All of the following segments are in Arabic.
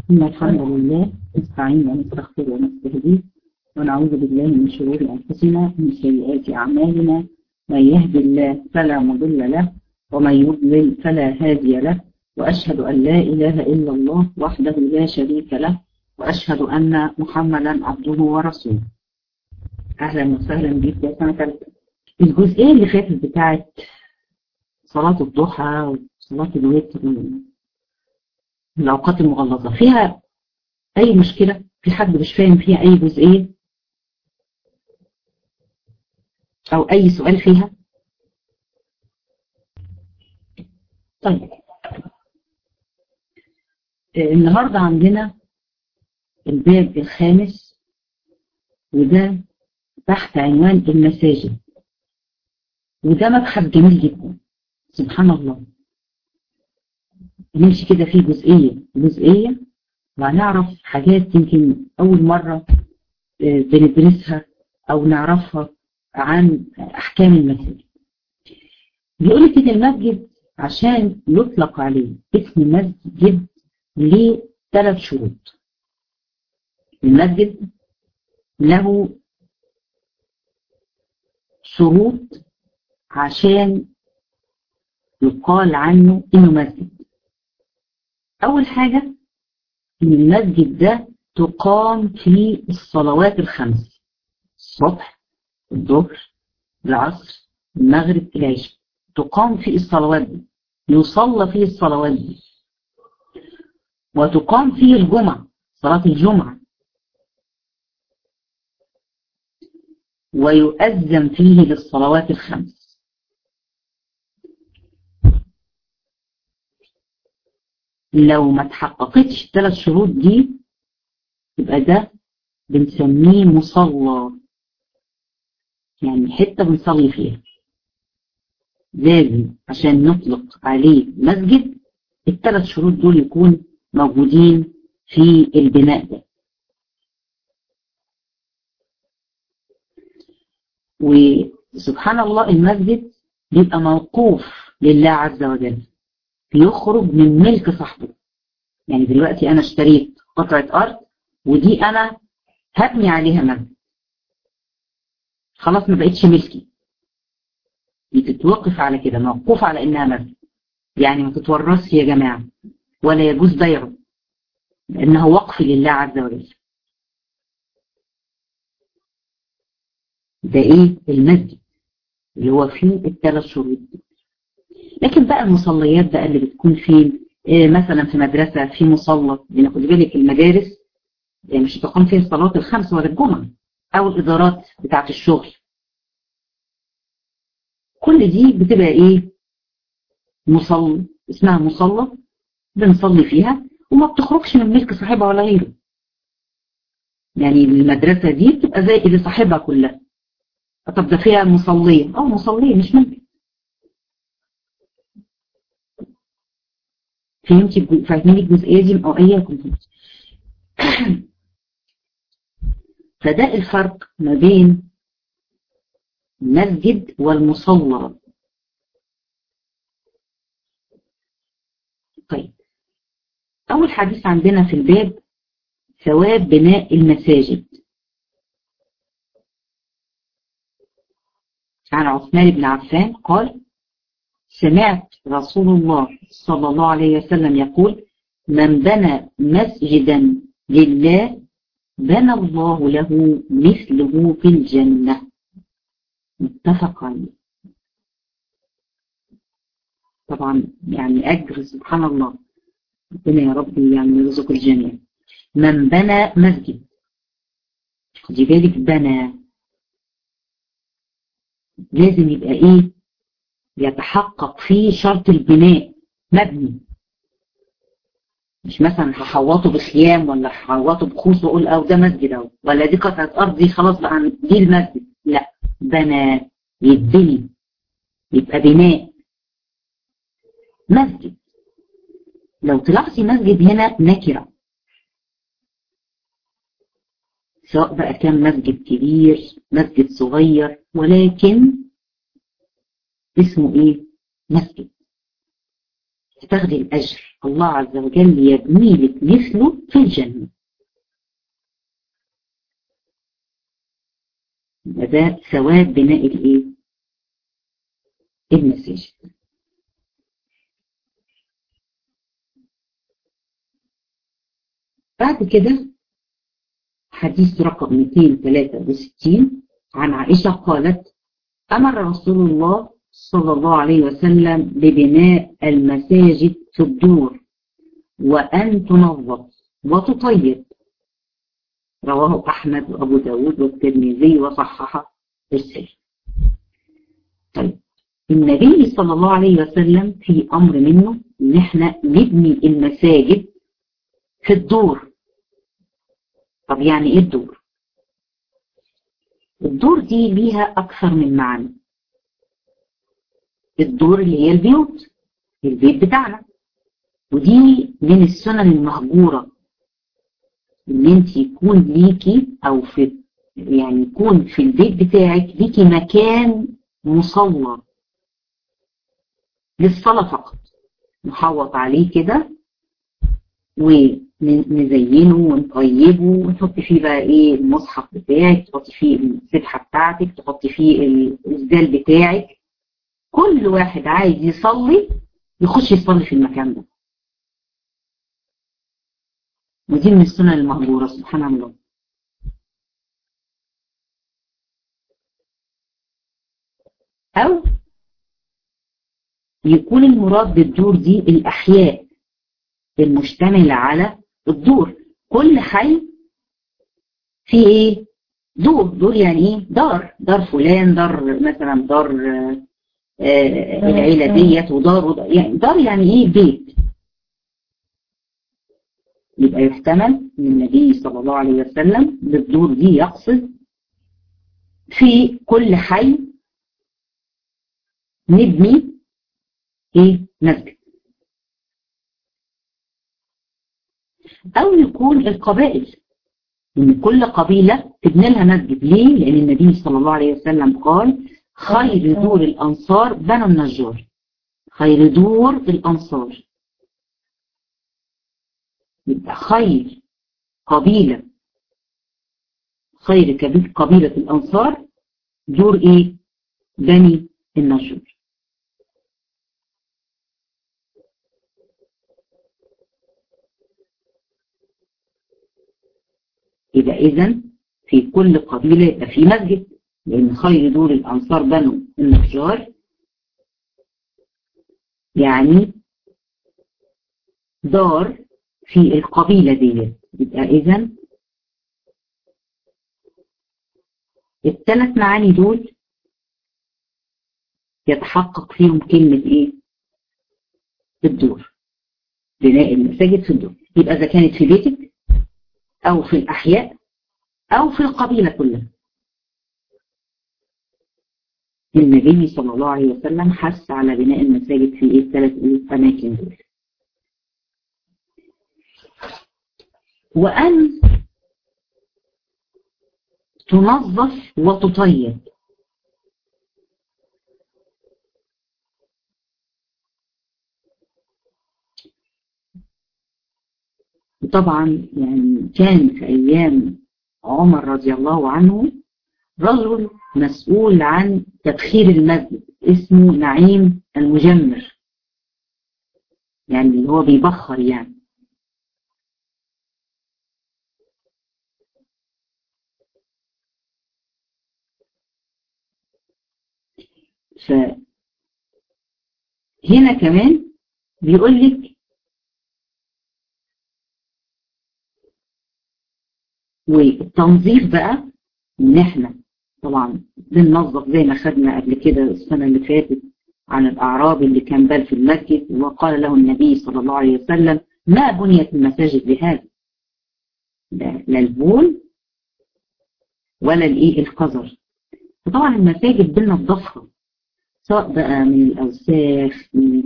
إن الحمد لله نستعين ونستغفر ونستهديه ونعوذ بالله من شرور أنفسنا ومن سيئات أعمالنا. من يهد الله فلا مضل له ومن يضلل فلا هادي له، وأشهد أن لا إله إلا الله وحده لا شريك له، وأشهد أن محمدا عبده ورسوله. أهلا وسهلا بك يا سنة ثالثة. الجزئية اللي فاتت بتاعت صلاة الضحى وصلاة الوتر الأوقات المغلظة فيها أي مشكلة؟ في حد مش فاهم فيها أي جزئية أو أي سؤال فيها؟ طيب النهاردة عندنا الباب الخامس، وده تحت عنوان المساجد، وده مبحث جميل جدا. سبحان الله، نمشي كده فيه جزئية وهنعرف حاجات يمكن أول مرة بندرسها أو نعرفها عن أحكام المسجد. بيقول كده المسجد عشان يطلق عليه اسم مسجد ليه 3 شروط. المسجد له شروط عشان يقال عنه إنه مسجد. أول حاجة إن المسجد ده تقام فيه الصلوات الخمس: الصبح، الظهر، العصر، المغرب، العشاء. تقام فيه الصلوات دي، يصلى فيه الصلوات دي، وتقام فيه الجمعة، صلاة الجمعة، ويؤذن فيه للصلوات الخمس. لو ما تحققتش ال3 شروط دي يبقى ده بنسميه مصلى، يعني حتة بنصلي فيها. لازم عشان نطلق عليه مسجد ال3 شروط دول يكون موجودين في البناء ده. وسبحان الله المسجد بيبقى موقوف لله عز وجل، يخرج من ملك صاحبه. يعني دلوقتي أنا اشتريت قطعة أرض ودي أنا هبني عليها مسجد، خلاص ما بقتش ملكي، بتتوقف على كده، موقوف على إنها مسجد. يعني ما تتورثش يا جماعة ولا يجوز بيعه، لأنه وقف لله عز وجل. ده إيه؟ المسجد اللي هو فيه ال3 شروط دي. لكن بقى المصليات بقى اللي بتكون فين؟ مثلا في مدرسة في مصلى، لأن خد بالك المدارس يعني مش تقام فيها الصلوات الخمس ولا الجمعة، أو الإدارات بتاعت الشغل، كل دي بتبقى إيه؟ مصلى، اسمها مصلى بنصلي فيها وما بتخرجش من ملك صاحبها ولا غيره. يعني المدرسة دي بتبقى زي اللي صاحبها كلها. طب ده فيها مصلية، مصلية مش ممكن. فاهمين الجزئية دي أو أياكم؟ فده الفرق ما بين المسجد والمصلى. طيب أول حديث عندنا في الباب ثواب بناء المساجد. عن عثمان بن عفان قال: سمعت رسول الله صلى الله عليه وسلم يقول: من بنى مسجدا لله بنى الله له مثله في الجنة. متفق عليه. طبعا يعني أجر سبحان الله، ربنا يا رب يعني يرزق الجميع. من بنى مسجد، خدي بالك بنى لازم يبقى ايه؟ يتحقق فيه شرط البناء، مبني. مش مثلا هحوطه بخيام ولا هحوطه بخوص واقول ده مسجد اهو، ولا دي قطعه ارض دي خلاص بقى دي المسجد. لا، بنى، يتبني، يبقى بناء مسجد. لو تلاحظي مسجد هنا نكره، سواء بقى كان مسجد كبير مسجد صغير، ولكن اسمه ايه؟ مسجد. هتاخدي الأجر، الله عز وجل يبني لك مثله في الجنة. ده ثواب بناء الايه؟ المساجد. بعد كده حديث رقم 263 عن عائشة قالت: أمر رسول الله صلى الله عليه وسلم ببناء المساجد في الدور وأن تنظف وتطيب. رواه أحمد وأبو داود والترمذي وصححه السلم. طيب، النبي صلى الله عليه وسلم في أمر منه إن احنا نبني المساجد في الدور. طب يعني إيه الدور؟ الدور دي ليها أكثر من معنى. الدور اللي هي البيوت، البيت بتاعنا، ودي من السنن المهجورة ان انت يكون ليكي او في يعني يكون في البيت بتاعك ليكي مكان مصلى للصلاة فقط، نحوط عليه كده ونزينه ونطيبه ونحط فيه بقى ايه المصحف بتاعك، تحطي فيه السبحة بتاعتك، تحطي فيه الإسدال بتاعك. كل واحد عايز يصلي يخش يصلي في المكان ده، ودي من السنن المهجورة سبحان الله. أو يكون المراد بالدور دي الأحياء المشتملة على الدور. كل حي فيه ايه؟ دور يعني ايه؟ دار فلان، دار مثلا دار العيلة ديت، ودار يعني دار يعني ايه؟ بيت. يبقى يحتمل ان النبي صلى الله عليه وسلم بالدور دي يقصد في كل حي نبني ايه؟ مسجد. او يكون القبائل، ان كل قبيلة تبني لها مسجد. ليه؟ لان النبي صلى الله عليه وسلم قال: خير دور الانصار بنو النجار. خير دور الانصار، يبقى خير قبيلة، خير قبيلة الانصار دور ايه؟ بني النجار. يبقى اذا في كل قبيلة يبقى في مسجد، لان خير دور الانصار بنو النجار يعني دار في القبيلة دي. يبقى اذا الثلاث معاني دول يتحقق فيهم كلمة ايه؟ الدور، بناء المساجد في الدور. يبقى اذا كانت في بيتك او في الاحياء او في القبيلة كلها، النبي صلى الله عليه وسلم حث على بناء المساجد في ايه؟ الثلاث اماكن دول. وان تنظف وتطيب. طبعا يعني كان في ايام عمر رضي الله عنه رجل مسؤول عن تبخير المسجد اسمه نعيم المجمر، يعني اللي هو بيبخر يعني. فهنا كمان بيقول لك والتنظيف بقى، ان احنا طبعا بننظف زي ما خدنا قبل كده السنة اللي فاتت عن الأعرابي اللي كان بال في المسجد وقال له النبي صلى الله عليه وسلم: ما بنيت المساجد بهذا، لا البول ولا الايه القذر. فطبعا المساجد بننظفها سواء بقى من الأوساخ،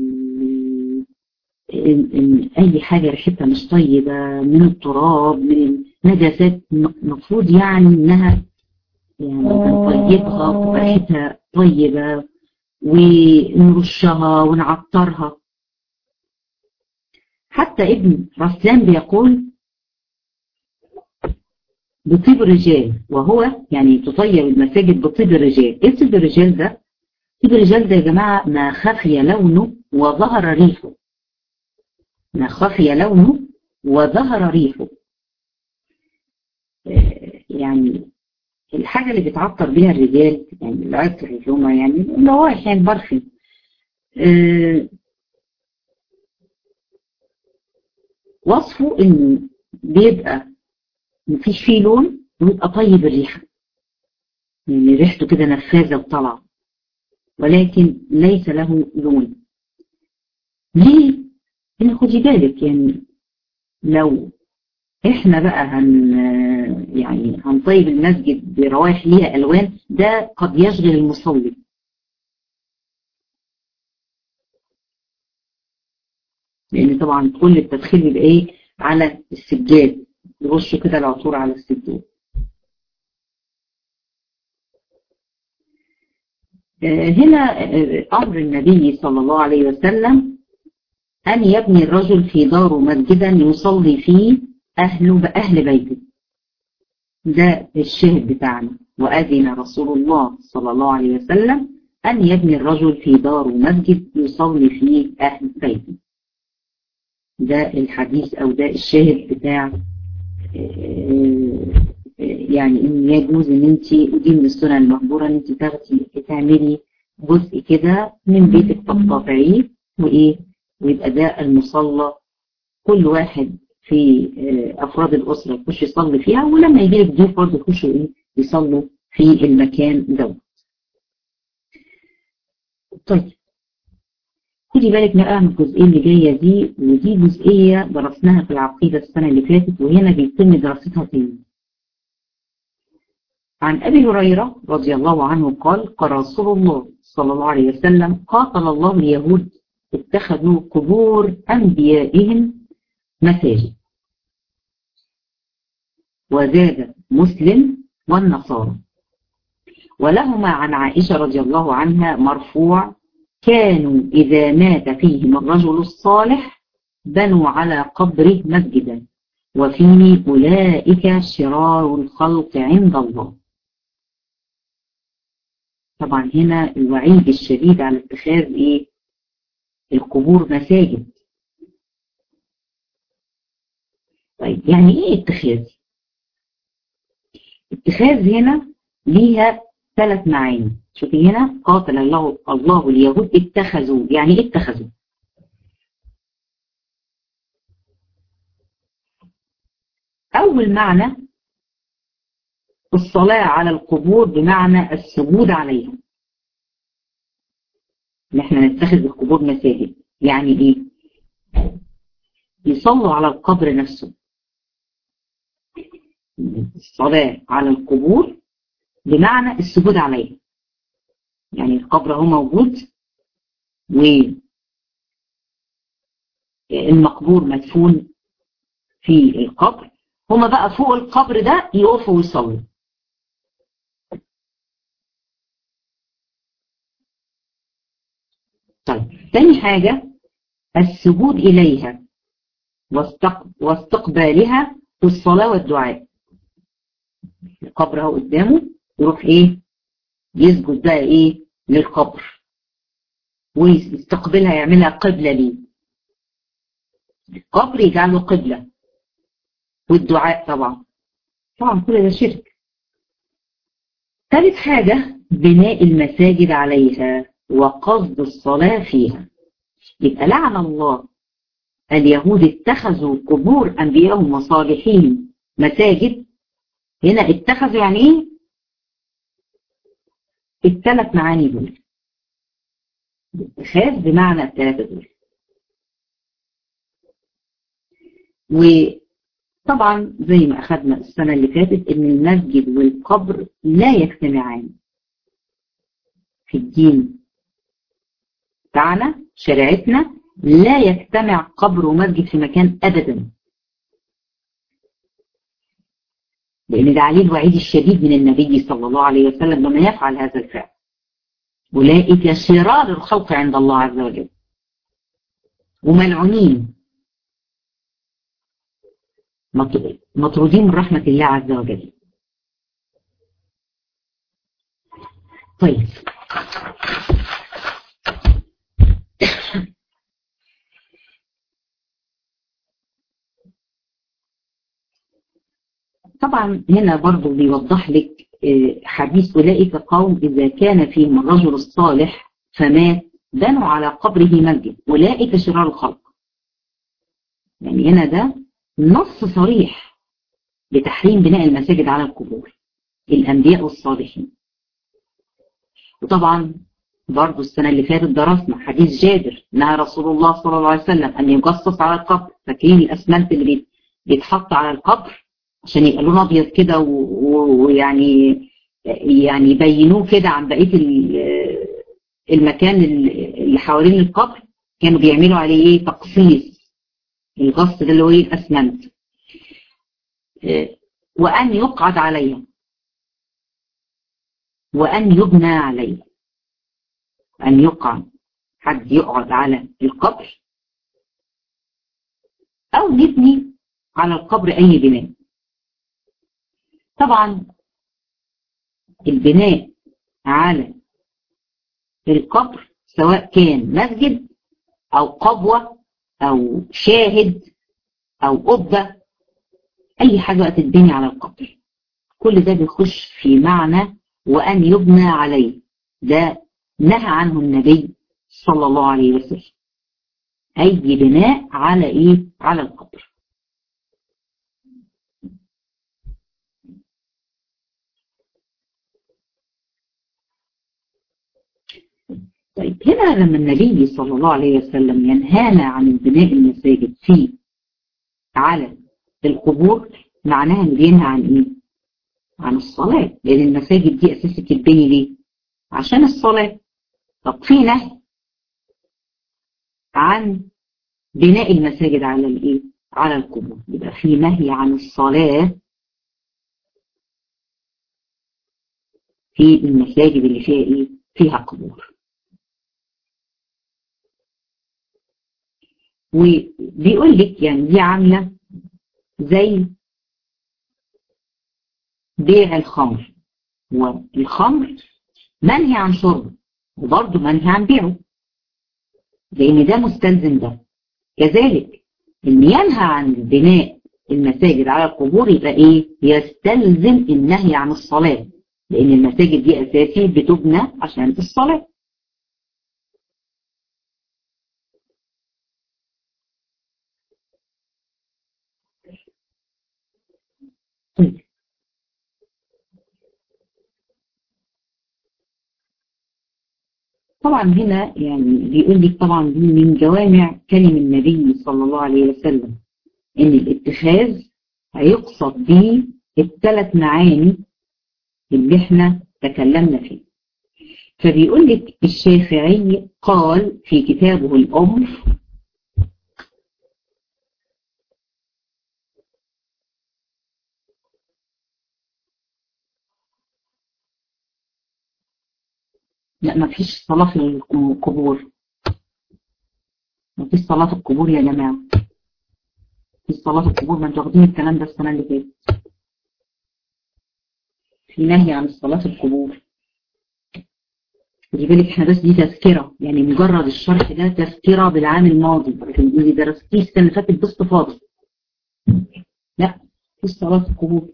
من أي حاجة ريحتها مش طيبة، من التراب، من النجاسات. المفروض يعني إنها يعني نطيبها وتبقى ريحتها طيبة ونرشها ونعطرها. حتى ابن رسلان بيقول بطيب الرجال، وهو يعني تطيب المساجد بطيب الرجال. ايه طيب الرجال ده؟ طيب الرجال ده يا جماعة ما خفي لونه وظهر ريحه، ما خفي لونه وظهر ريحه. يعني الحاجة اللي بتعطر بيها الرجال، يعني العطر اللي هما يعني الروائح يعني البرفي، وصفه انه بيبقى مفيش فيه لون ويبقى طيب الريحة، يعني ريحته كده نفاذة وطلع، ولكن ليس له لون. ليه؟ إن خدي بالك يعني لو احنا بقى يعني هنطيب المسجد بروائح ليها الوان، ده قد يشغل المصلي. لان طبعا كل التدخين بيبقى ايه على السجاد، يرشوا كده العطور على السجاد. هنا امر النبي صلى الله عليه وسلم ان يبني الرجل في داره مسجدا يصلي فيه اهل بيته. ده الشاهد بتاعنا. وأذن رسول الله صلى الله عليه وسلم أن يبني الرجل في داره مسجد يصلي فيه أهل بيته. ده الحديث أو ده الشاهد بتاع يعني إن يجوز إن أنت، ودي من السنن المهجورة، إن أنت تعملي جزء كده من بيتك تقطعيه وإيه، ويبقى ده المصلى، كل واحد في أفراد الأسرة يخش يصلي فيها، ولما يجي لك ضيوف برضه يخشوا إيه يصلوا في المكان ده. طيب خدي بالك بقى من الجزئية اللي جاية دي، ودي جزئية درسناها في العقيدة السنة اللي فاتت، وهنا بيتم دراستها تاني. عن أبي هريرة رضي الله عنه قال: قال رسول الله صلى الله عليه وسلم: قاتل الله اليهود اتخذوا قبور أنبيائهم مساجد. وزاد مسلم والنصارى. ولهما عن عائشة رضي الله عنها مرفوع: كانوا إذا مات فيهم الرجل الصالح بنوا على قبره مسجدا، وفيه أولئك شرار الخلق عند الله. طبعا هنا الوعيد الشديد على اتخاذ إيه؟ القبور مساجد. طيب يعني إيه اتخاذ؟ اتخاذ هنا ليها 3 معاني. شوفي هنا: قاتل الله اليهود اتخذوا. يعني ايه اتخذوا؟ اول معنى الصلاة على القبور بمعنى السجود عليها، ان احنا نتخذ القبور مساجد. يعني ايه؟ يصلوا على القبر نفسه. الصلاة على القبور بمعنى السجود عليها، يعني القبر هو موجود والمقبور مدفون في القبر، هما بقى فوق القبر ده يقفوا ويصلوا. طيب تاني حاجة السجود إليها واستقبالها في الصلاة والدعاء. القبر اهو قدامه، يروح ايه يسجد بقى ايه للقبر ويستقبلها، يعملها قبلة ليه. القبر يجعله قبلة، والدعاء طبعا كل ده شرك. ثالث حاجة بناء المساجد عليها وقصد الصلاة فيها. يبقى لعن الله اليهود اتخذوا قبور أنبيائهم وصالحين مساجد. هنا اتخذوا يعني ايه؟ ال3 معاني دول. اتخاذ بمعنى ال3 دول. وطبعا زي ما أخذنا السنة اللي فاتت ان المسجد والقبر لا يجتمعان في الدين بتاعنا، شريعتنا لا يجتمع قبر ومسجد في مكان أبدا، لأن ده عليه الوعيد الشديد من النبي صلى الله عليه وسلم لما يفعل هذا الفعل. أولئك شرار الخلق عند الله عز وجل وملعونين. مطرودين من رحمة الله عز وجل. طيب طبعا هنا برضو بيوضح لك حديث أولئك قوم إذا كان فيهم الرجل الصالح فمات بنوا على قبره مسجد أولئك شرار الخلق. يعني هنا ده نص صريح بتحريم بناء المساجد على القبور الأنبياء والصالحين. وطبعا برضو السنة اللي فاتت درسنا حديث جابر نهى رسول الله صلى الله عليه وسلم أن يجصص على القبر. فاكرين الأسمنت اللي بيتحط على القبر عشان يبقى لونه أبيض كده ويعني يبينوه كده عن بقية المكان اللي حوالين القبر. كانوا بيعملوا عليه ايه؟ تقصيص. القص ده اللي هو ايه؟ الأسمنت. وأن يقعد عليها وأن يبنى عليه. أن يقعد، حد يقعد على القبر أو نبني على القبر أي بناء. طبعا البناء على القبر سواء كان مسجد أو قبوة أو شاهد أو قبة، أي حاجة تتبني على القبر، كل ده بيخش في معنى وأن يبنى عليه. ده نهى عنه النبي صلى الله عليه وسلم، أي بناء على إيه؟ على القبر. طيب هنا لما النبي صلى الله عليه وسلم ينهانا عن بناء المساجد على القبور، معناها ان بينهى عن ايه؟ عن الصلاة، لان المساجد دي اساسا تتبني ليه؟ عشان الصلاة. طب في نهي عن بناء المساجد على الايه؟ على القبور، يبقى في نهي عن الصلاة في المساجد اللي فيها ايه؟ فيها قبور. وبيقول لك يعني دي عاملة زي بيع الخمر، والخمر منهي عن شربه وبرضه منهي عن بيعه، لأن ده مستلزم ده. كذلك إن ينهى عن بناء المساجد على القبور يبقى إيه؟ يستلزم النهي عن الصلاة، لأن المساجد دي أساسي بتبنى عشان الصلاة. طبعا هنا يعني بيقول لك طبعا دي من جوامع كلم النبي صلى الله عليه وسلم، ان الاتخاذ هيقصد به الثلاث معاني اللي احنا تكلمنا فيه. فبيقول لك الشافعي قال في كتابه الأم: لا ما فيش صلاة في القبور، ما فيش صلاة في القبور يا جماعة. في صلاة في القبور، ما انتوا واخدين الكلام ده السنة اللي فاتت. في نهي عن الصلاة في القبور. خدي بالك احنا بس دي تذكرة، يعني مجرد الشرح ده تذكرة بالعام الماضي، لكن اللي درستيه السنة اللي فاتت باستفاضة. لا في صلاة في القبور.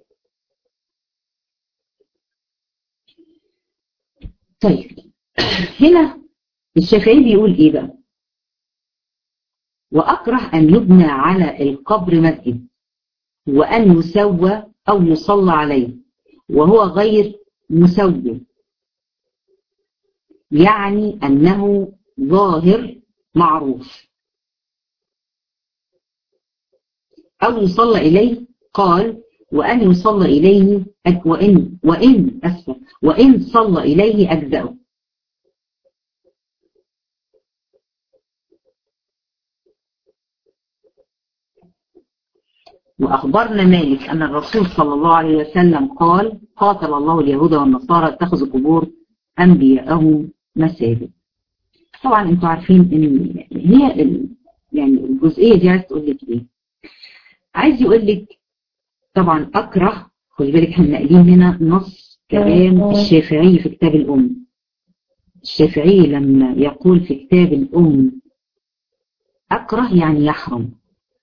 طيب هنا الشافعي بيقول ايه بقى؟ وأكره أن يبنى على القبر مسجد وأن يسوى أو يصلى عليه وهو غير مسوي، يعني أنه ظاهر معروف، أو يصلى إليه. قال وأن يصلى إليه وإن صلى إليه أجزأه. وأخبرنا مالك أن الرسول صلى الله عليه وسلم قال: قاتل الله اليهود والنصارى اتخذوا قبور أنبيائهم مساجد. طبعا انتوا عارفين ان هي يعني الجزئية دي عايز تقول لك ايه؟ عايز يقول لك طبعا أكره، خلي بالك احنا ناقلين هنا نص كلام الشافعي في كتاب الأم. الشافعي لما يقول في كتاب الأم أكره يعني يحرم.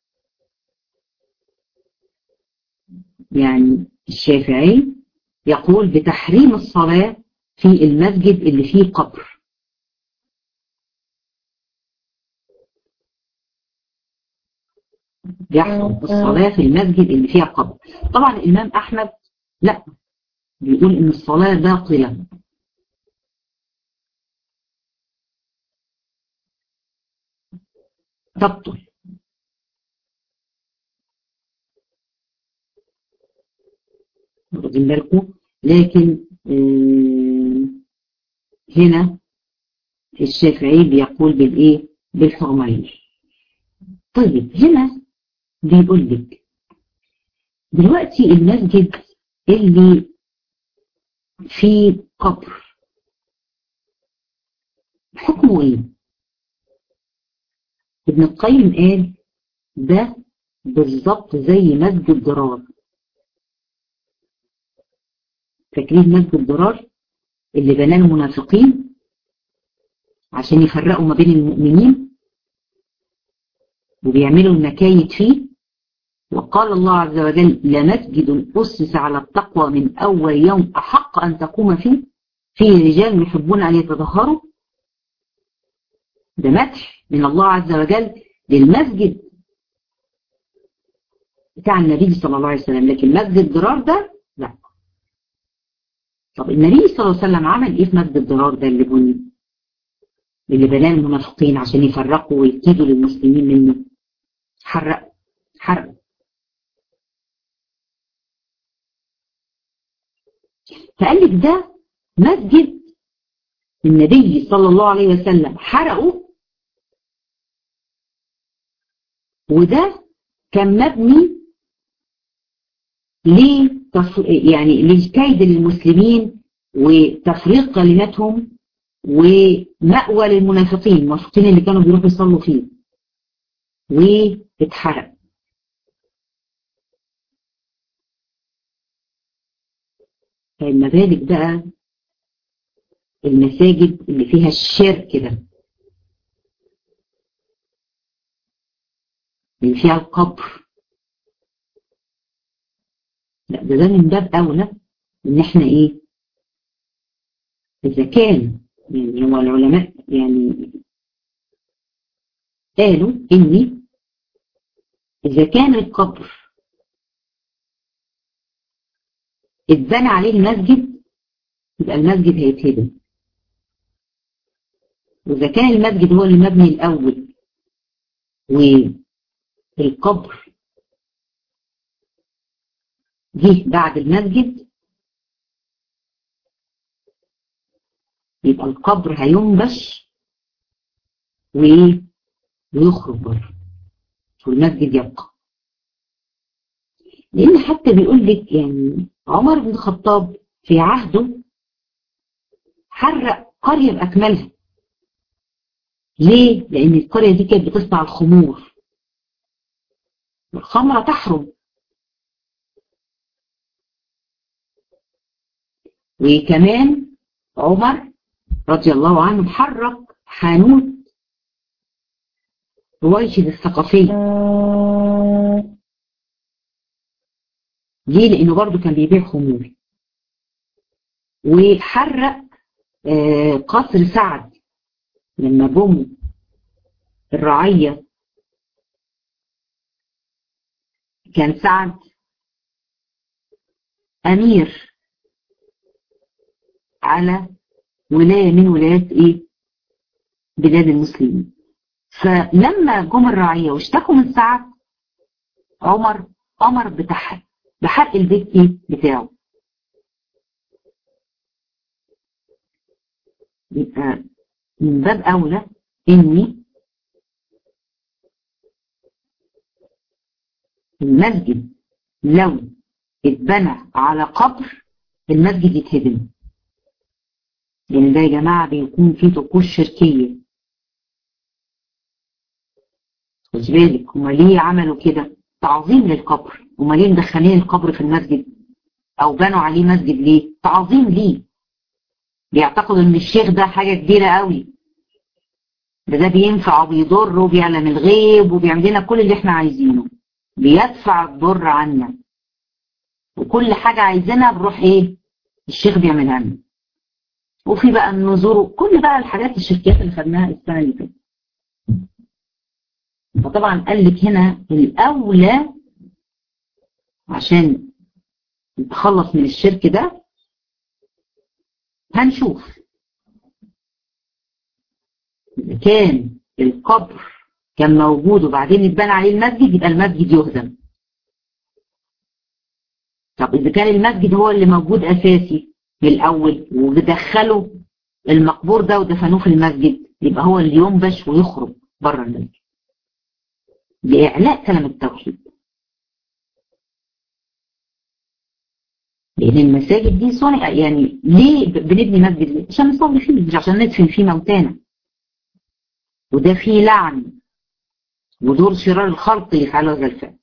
يعني الشافعي يقول بتحريم الصلاة في المسجد اللي فيه قبر. يحرم الصلاة في المسجد اللي فيها قبر. طبعا الإمام أحمد لا، بيقول إن الصلاة باطلة. تبطل. واخدين بالكم؟ لكن هنا الشافعي بيقول بالإيه؟ بالحرمين. طيب هنا بيقول لك دلوقتي المسجد اللي فيه قبر حكمه ايه؟ ابن القيم قال ده بالظبط زي مسجد ضرار. فاكرين مسجد ضرار اللي بناه المنافقين عشان يفرقوا ما بين المؤمنين وبيعملوا المكايد فيه؟ وقال الله عز وجل لمسجد أسس على التقوى من أول يوم أحق أن تقوم فيه رجال يحبون أن يتطهروا. ده مدح من الله عز وجل للمسجد بتاع النبي صلى الله عليه وسلم، لكن مسجد ضرار ده لا. طب النبي صلى الله عليه وسلم عمل ايه في مسجد ضرار ده اللي بني، اللي بناه المنافقين عشان يفرقوا ويكيدوا للمسلمين منه؟ حرق. فقال لك ده مسجد النبي صلى الله عليه وسلم حرقه، وده كان مبني يعني للكيد للمسلمين وتفريق كلماتهم ومأوى للمنافقين، المنافقين اللي كانوا بيروحوا يصلوا فيه، واتحرق. فما بالك بقى المساجد اللي فيها الشرك ده، اللي فيها القبر؟ لا، ده من باب أولى إن إحنا إيه، إذا كان يعني هو العلماء يعني قالوا إن إذا كان القبر اتبنى عليه المسجد يبقى المسجد هيتهدم، وإذا كان المسجد هو اللي مبني الأول والقبر جه بعد المسجد يبقى القبر هينبش ويخرج بره والمسجد يبقى. لأن حتى بيقول لك يعني عمر بن الخطاب في عهده حرق قرية بأكملها. ليه؟ لأن القرية دي كانت بتصنع الخمور، والخمرة تحرم. وكمان عمر رضي الله عنه حرق حانوت رويشد الثقفي. ليه؟ لأنه برضو كان بيبيع خمور. وحرق قصر سعد لما جم الرعية، كان سعد أمير على ولاية من ولايات إيه؟ بلاد المسلمين. فلما جم الرعية واشتكوا من سعد، عمر أمر بحرق البيت إيه؟ بتاعه. يبقى من باب أولى إني المسجد لو اتبنى على قبر المسجد يتهدم، لأن ده يا جماعة بيكون فيه طقوس شركية. خد بالك هما ليه عملوا كده؟ تعظيم للقبر. امال ليه مدخلين القبر في المسجد او بنوا عليه مسجد؟ ليه؟ تعظيم ليه. بيعتقدوا ان الشيخ ده حاجة كبيرة قوي، ده بينفع وبيضر وبيعلم الغيب وبيعمل لنا كل اللي احنا عايزينه، بيدفع الضر عنا، وكل حاجة عايزينها بنروح ايه؟ الشيخ بيعملها لنا. وفي بقى النذور وكل بقى الحاجات الشركيات اللي خدناها السنة اللي فاتت. فطبعا قال لك هنا الأولى عشان نتخلص من الشرك ده، هنشوف إذا كان القبر كان موجود وبعدين اتبنى عليه المسجد يبقى المسجد يهدم. طب إذا كان المسجد هو اللي موجود أساسي من الأول ودخلوا المقبور ده ودفنوه في المسجد، يبقى هو اللي ينبش ويخرج بره المسجد لإعلاء كلمة التوحيد. لأن المساجد دي صنع، يعني ليه بنبني مسجد؟ ليه؟ عشان نصلي فيه، مش عشان ندفن فيه موتانا. وده فيه لعن ودور شرار الخلق يفعلوا هذا الفعل.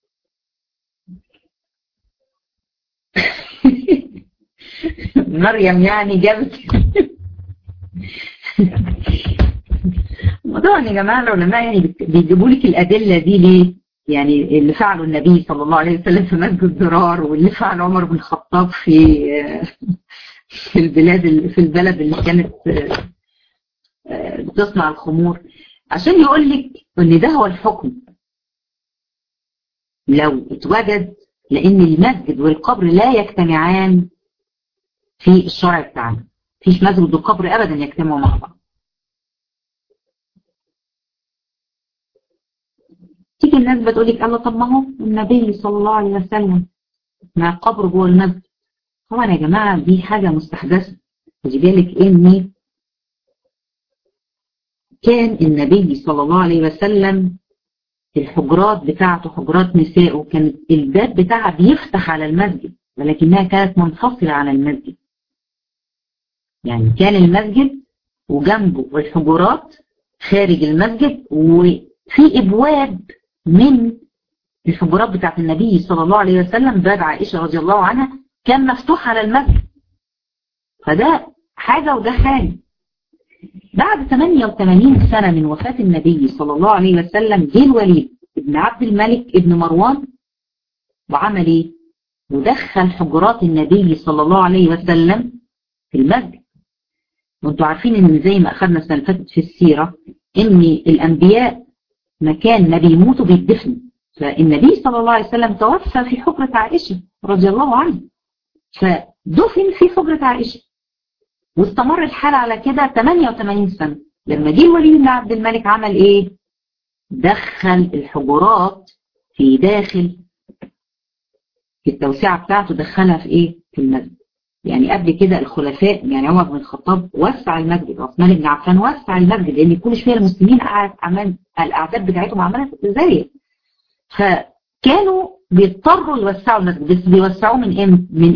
مريم يعني جابت. طبعا يا جماعه العلماء يعني بيجيبوا لك الادله دي ليه؟ يعني اللي فعله النبي صلى الله عليه وسلم في مسجد ضرار، واللي فعله عمر بن الخطاب في البلد اللي كانت بتصنع الخمور، عشان يقول لك ان ده هو الحكم لو اتوجد. لان المسجد والقبر لا يجتمعان في الشرع بتاعنا، مفيش مسجد وقبر ابدا يجتمعوا مع بعض. تيجي الناس بتقول لك الله، طب ما هو النبي صلى الله عليه وسلم مع قبر جوه المسجد. طبعا يا جماعه دي حاجه مستحدثه. خدي بالك ان كان النبي صلى الله عليه وسلم الحجرات بتاعته حجرات نسائه كانت الباب بتاعها بيفتح على المسجد، ولكنها كانت منفصله عن المسجد. يعني كان المسجد وجنبه الحجرات خارج المسجد، وفي ابواب من الحجرات بتاعت النبي صلى الله عليه وسلم، باب عائشة رضي الله عنها كان مفتوح على المسجد. فده حاجة وده حاجة. بعد 88 سنة من وفاة النبي صلى الله عليه وسلم جه الوليد ابن عبد الملك ابن مروان وعمل ايه؟ ودخل حجرات النبي صلى الله عليه وسلم في المسجد. وانتوا عارفين ان زي ما اخذنا السنة اللي فاتت في السيرة ان الانبياء مكان ما بيموتوا بيدفنوا. فالنبي صلى الله عليه وسلم توفى في حجرة عائشة رضي الله عنها، فدفن في حجرة عائشة، واستمر الحال على كده 88 سنة. لما جه الوليد بن عبد الملك عمل ايه؟ دخل الحجرات في داخل في التوسعة بتاعته، دخلها في ايه؟ في المسجد. يعني قبل كده الخلفاء، يعني عمر بن الخطاب وسع المسجد، عثمان بن عفان وسع المسجد، لان كل شويه المسلمين الاعداد بتاعتهم عماله تزايد، فكانوا بيضطروا يوسعوا المسجد. بس بيوسعوه من ايه؟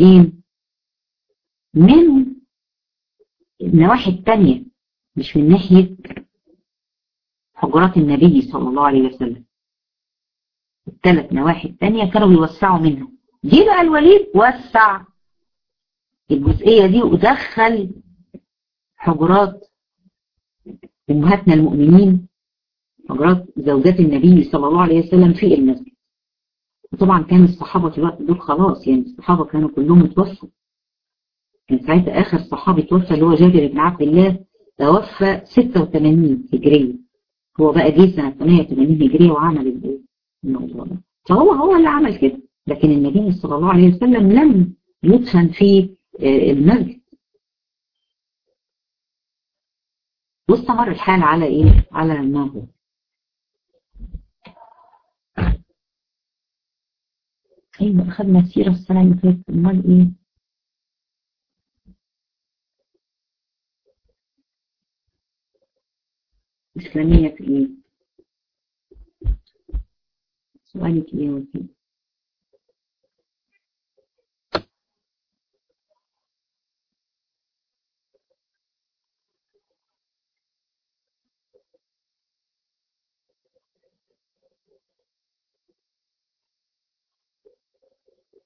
من النواحي الثانيه، مش من ناحيه حجرات النبي صلى الله عليه وسلم. الثلاث نواحي الثانيه كانوا بيوسعوا منها. جه بقى الوليد وسع الجزئيه دي ودخل حجرات امهاتنا المؤمنين، حجرات زوجات النبي صلى الله عليه وسلم في المسجد. وطبعا كان الصحابه في الوقت دول خلاص، يعني الصحابه كانوا كلهم اتوفوا. كان ساعتها اخر صحابي توفى اللي هو جابر بن عبد الله، توفى 86 هجريه. هو بقى جه سنه 88 هجريه وعمل الموضوع ده. فهو اللي عمل كده. لكن النبي صلى الله عليه وسلم لم يدفن في المسجد. واستمر الحال على ايه؟ على ما هو. ايوه اخذنا سيره السنه اللي فاتت. امال ايه؟ اسلاميه في ايه؟ سؤالك ايه وكده؟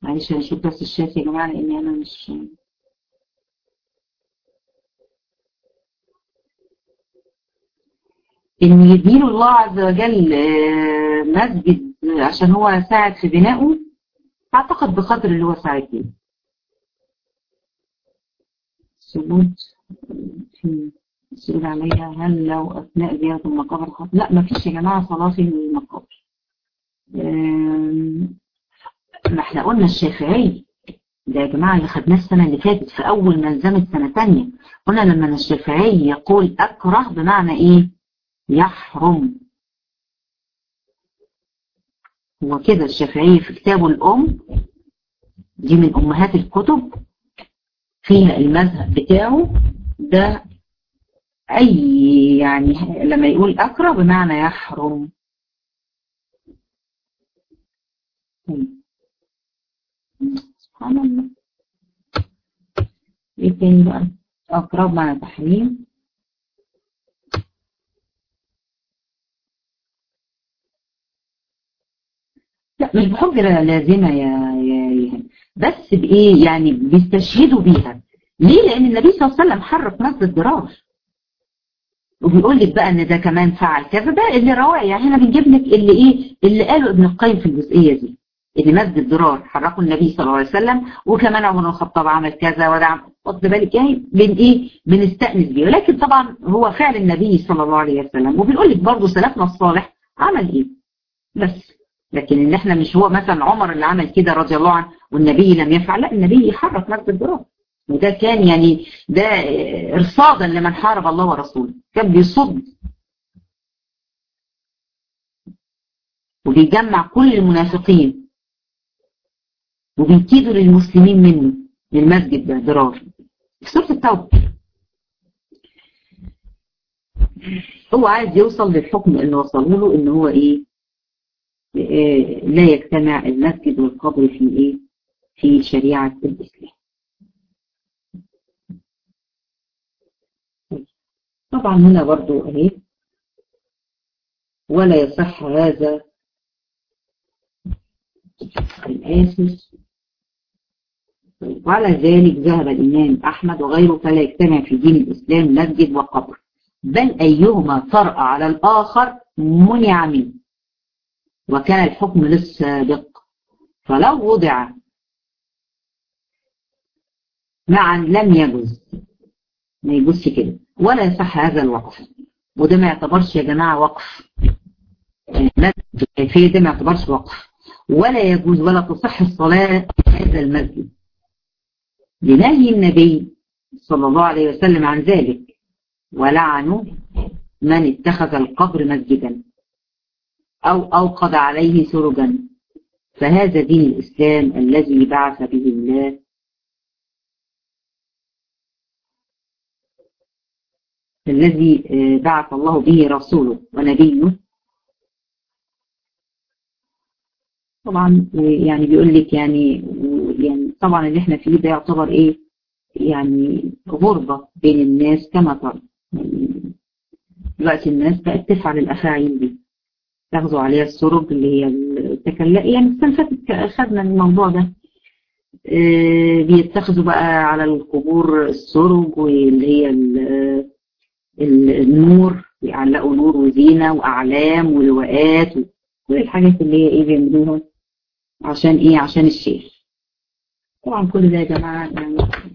معلش هنشوف بس الشات يا جماعة لأني أنا مش إن يديله الله عز وجل مسجد عشان هو ساعد في بنائه. أعتقد بقدر اللي هو ساعد فيه. سجود في السجود عليها هل لو أثناء زيارة المقابر خط؟ لا ما فيش يا جماعة صلاة في المقابر. ما احنا قلنا الشافعي ده يا جماعة اللي خدناه السنة اللي فاتت في أول ملزمة سنة تانية. قلنا لما الشافعي يقول أكره بمعنى إيه؟ يحرم. هو كده الشافعي في كتابه الأم، دي من أمهات الكتب فيها المذهب بتاعه ده، أي يعني لما يقول أكره بمعنى يحرم. سبحان الله. إيه تاني بقى؟ أكره بمعنى تحريم. لا مش بحجة لازمة يا بس بإيه يعني بيستشهدوا بيها. ليه؟ لأن النبي صلى الله عليه وسلم حرك مسجد الضرار، وبيقول لك بقى ان ده كمان فعل كذا. ده اللي رواه يعني احنا بنجيب لك اللي ايه اللي قاله ابن القيم في الجزئيه دي، ان مسجد ضرار حركه النبي صلى الله عليه وسلم، وكمان عمر بن الخطاب عمل كذا وده خد بالك يعني بن ايه بنستأنس بيه. ولكن طبعا هو فعل النبي صلى الله عليه وسلم، وبنقول لك برضه سلفنا الصالح عمل ايه بس. لكن ان احنا مش هو مثلا عمر اللي عمل كده رضي الله عنه والنبي لم يفعل، لا النبي حرك مسجد ضرار. وده كان يعني ده ارصادا لمن حارب الله ورسوله، كان بيصد وبيجمع كل المنافقين وبيكيدوا للمسلمين منه للمسجد ده ضرار في سورة التوبة. هو عايز يوصل للحكم اللي وصلوا له ان هو ايه لا يجتمع المسجد والقبر في ايه في شريعة الاسلام. طبعا هنا برضو اهي ولا يصح هذا الاسس. وعلى ذلك ذهب الإمام أحمد وغيره فلا يجتمع في دين الإسلام مسجد وقبر، بل أيهما طرأ على الآخر منع منه، وكان الحكم للسابق. فلو وضع معا لم يجوز، ما يجوزش كده، ولا يصح هذا الوقف. وده ما يعتبرش يا جماعة وقف، الكيفية ده ما يعتبرش وقف، ولا يجوز ولا تصح الصلاة في هذا المسجد لنهي النبي صلى الله عليه وسلم عن ذلك، ولعنوا من اتخذ القبر مسجدا أو أوقد عليه سرجا. فهذا دين الإسلام الذي بعث به الله الذي بعث الله به رسوله ونبيه. طبعا يعني بيقول لك يعني طبعا اللي احنا فيه ده يعتبر ايه يعني غربة بين الناس كما ترى. دلوقتي الناس بقت تفعل الأفاعيل دي، تاخذوا عليها السرج اللي هي التكلق. يعني السنة اللي فاتت خدنا الموضوع ده، بيتخذوا بقى على القبور السرج واللي هي النور، يعلقوا نور وزينة وأعلام ولواءات وكل الحاجات اللي هي ايه بيعملوها عشان ايه عشان الشيخ. طبعا كل ده يا جماعة يعني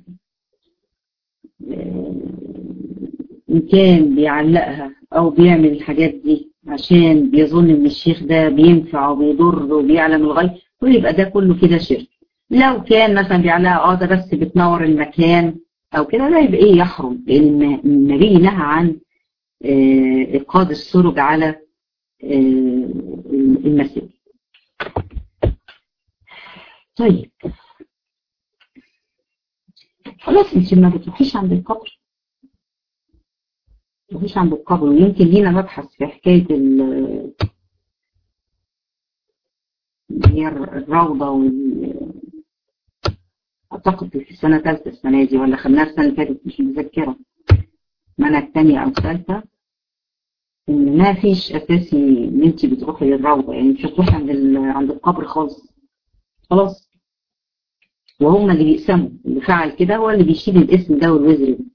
إن كان بيعلقها أو بيعمل الحاجات دي عشان بيظن إن الشيخ ده بينفع وبيضر وبيعلم الغيب، ويبقى ده كله كده شرك. لو كان مثلا بيعلقها ده بس بتنور المكان أو كده، ده يبقى إيه يحرم، لأن النبي نهى عن إيقاد السرج على المسجد. طيب خلاص انت ما بتروحيش عند القبر، مفيش عند القبر. ويمكن لينا مبحث في حكاية هي الروضة أعتقد في السنة ثالثة السنة دي، ولا خدناها السنة اللي فاتت مش متذكرة، منهج تانية أو ثالثة، إن ما فيش أساسي إن أنت بتروحي للروضة، يعني مش هتروحي عند القبر خالص. خلاص وهم اللي بيقسموا، اللي فعل كده هو اللي بيشيل الاسم ده والوزر ده.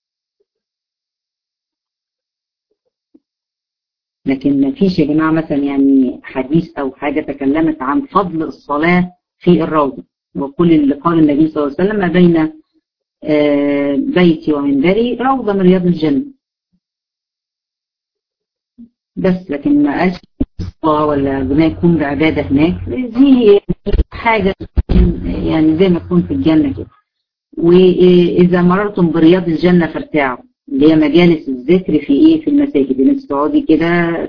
لكن ما فيش يا جماعة مثلا يعني حديث أو حاجة تكلمت عن فضل الصلاة في الروضة، وكل اللي قال النبي صلى الله عليه وسلم: ما بين بيتي ومنبري روضة من رياض الجنة. بس لكن ما قالش الصلاة ولا بما يكون بعبادة هناك، دي حاجة يعني زي ما تكون في الجنة كده. وإذا مررتم برياض الجنة فارتاعوا، اللي هي مجالس الذكر في إيه؟ في المساجد، الناس تقعدي كده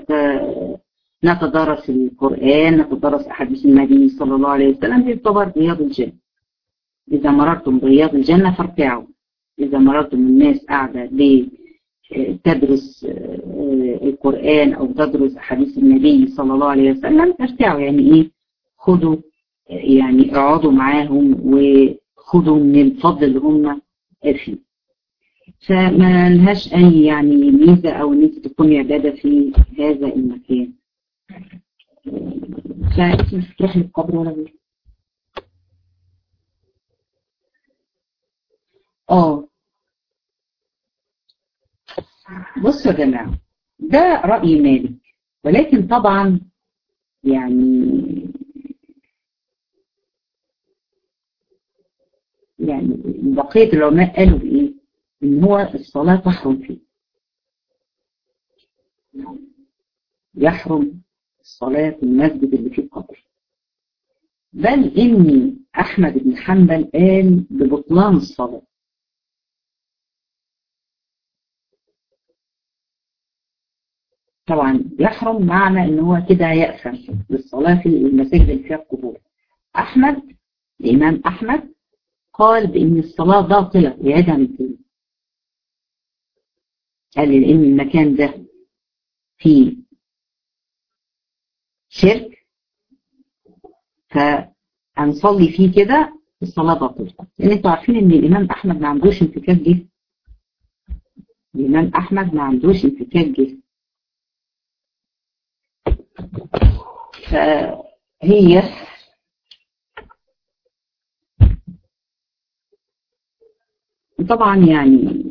نتدرس القرآن، نتدرس أحاديث النبي صلى الله عليه وسلم، دي تعتبر رياض الجنة. إذا مررتم برياض الجنة فارتاعوا، إذا مررتم الناس قاعدة تدرس القرآن أو تدرس أحاديث النبي صلى الله عليه وسلم ارتاعوا، يعني إيه؟ خدوا يعني اقعدوا معاهم وخدوا من الفضل اللي هم فيه. فما لهاش أي يعني ميزة أو إن أنت تكوني عبادة في هذا المكان. فأنت مش بتروحي القبر ولا غيره. بصوا يا جماعة، ده رأي مالك، ولكن طبعا يعني بقية العلماء قالوا بإيه؟ إن هو الصلاة تحرم فيه، يحرم الصلاة في المسجد اللي فيه القبر. بل إن أحمد بن حنبل قال ببطلان الصلاة. طبعا يحرم معنى إن هو كده يأثم بالصلاة في المساجد اللي فيها القبور. الإمام أحمد قال بإن الصلاة باطلة ويعيدها من تاني. قال لأن المكان ده فيه شرك فهنصلي فيه كده الصلاة باطلة. لأن انتوا عارفين إن الإمام أحمد ما عندوش انفكاك جسم. الإمام أحمد ما عندوش انفكاك جسم. فهي طبعا يعني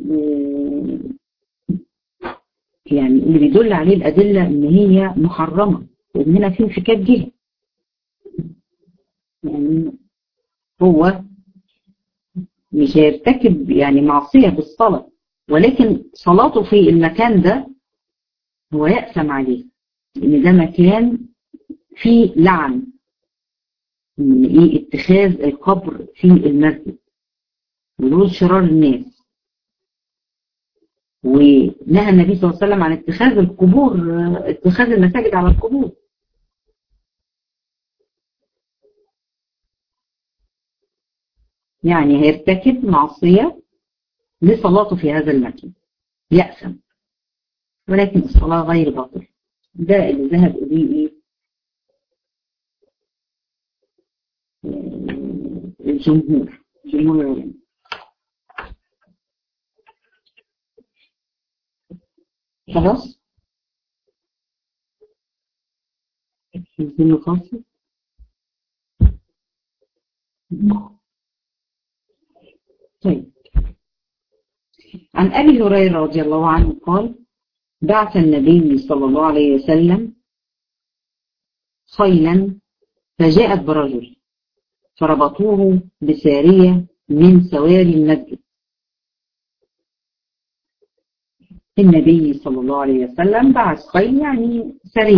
اللي بيدل عليه الأدلة إن هي محرمة، لأن هنا في انفكاك جهة. يعني هو مش هيرتكب يعني معصية بالصلاة، ولكن صلاته في المكان ده هو يأثم عليه، لأن ده مكان فيه لعن، من إيه؟ اتخاذ القبر في المسجد ودول شرار الناس. ونهى النبي صلى الله عليه وسلم عن اتخاذ القبور، اتخاذ المساجد على القبور. يعني هيرتكب معصية لصلاته في هذا المكان، يأثم، ولكن الصلاة غير باطلة. ده اللي ذهب إليه الجمهور العلماء. خلاص الزين خاصة. طيب، عن أبي هريرة رضي الله عنه قال: بعث النبي صلى الله عليه وسلم خيلا فجاءت برجل فربطوه بسارية من سواري المسجد. النبي صلى الله عليه وسلم بعث خيل، يعني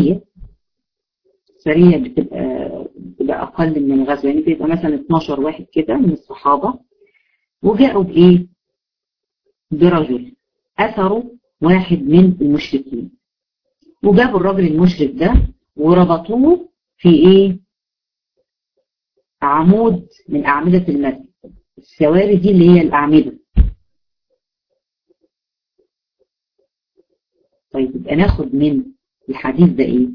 سرية بتبقى أقل من الغزو، يعني بيبقى مثلا 12 واحد كده من الصحابة، وجاءوا بإيه؟ برجل أثروا واحد من المشركين، وجابوا الرجل المشرك ده وربطوه في إيه؟ عمود من أعمدة المسجد. السواري دي اللي هي الأعمدة. طيب يبقى ناخد من الحديث ده إيه؟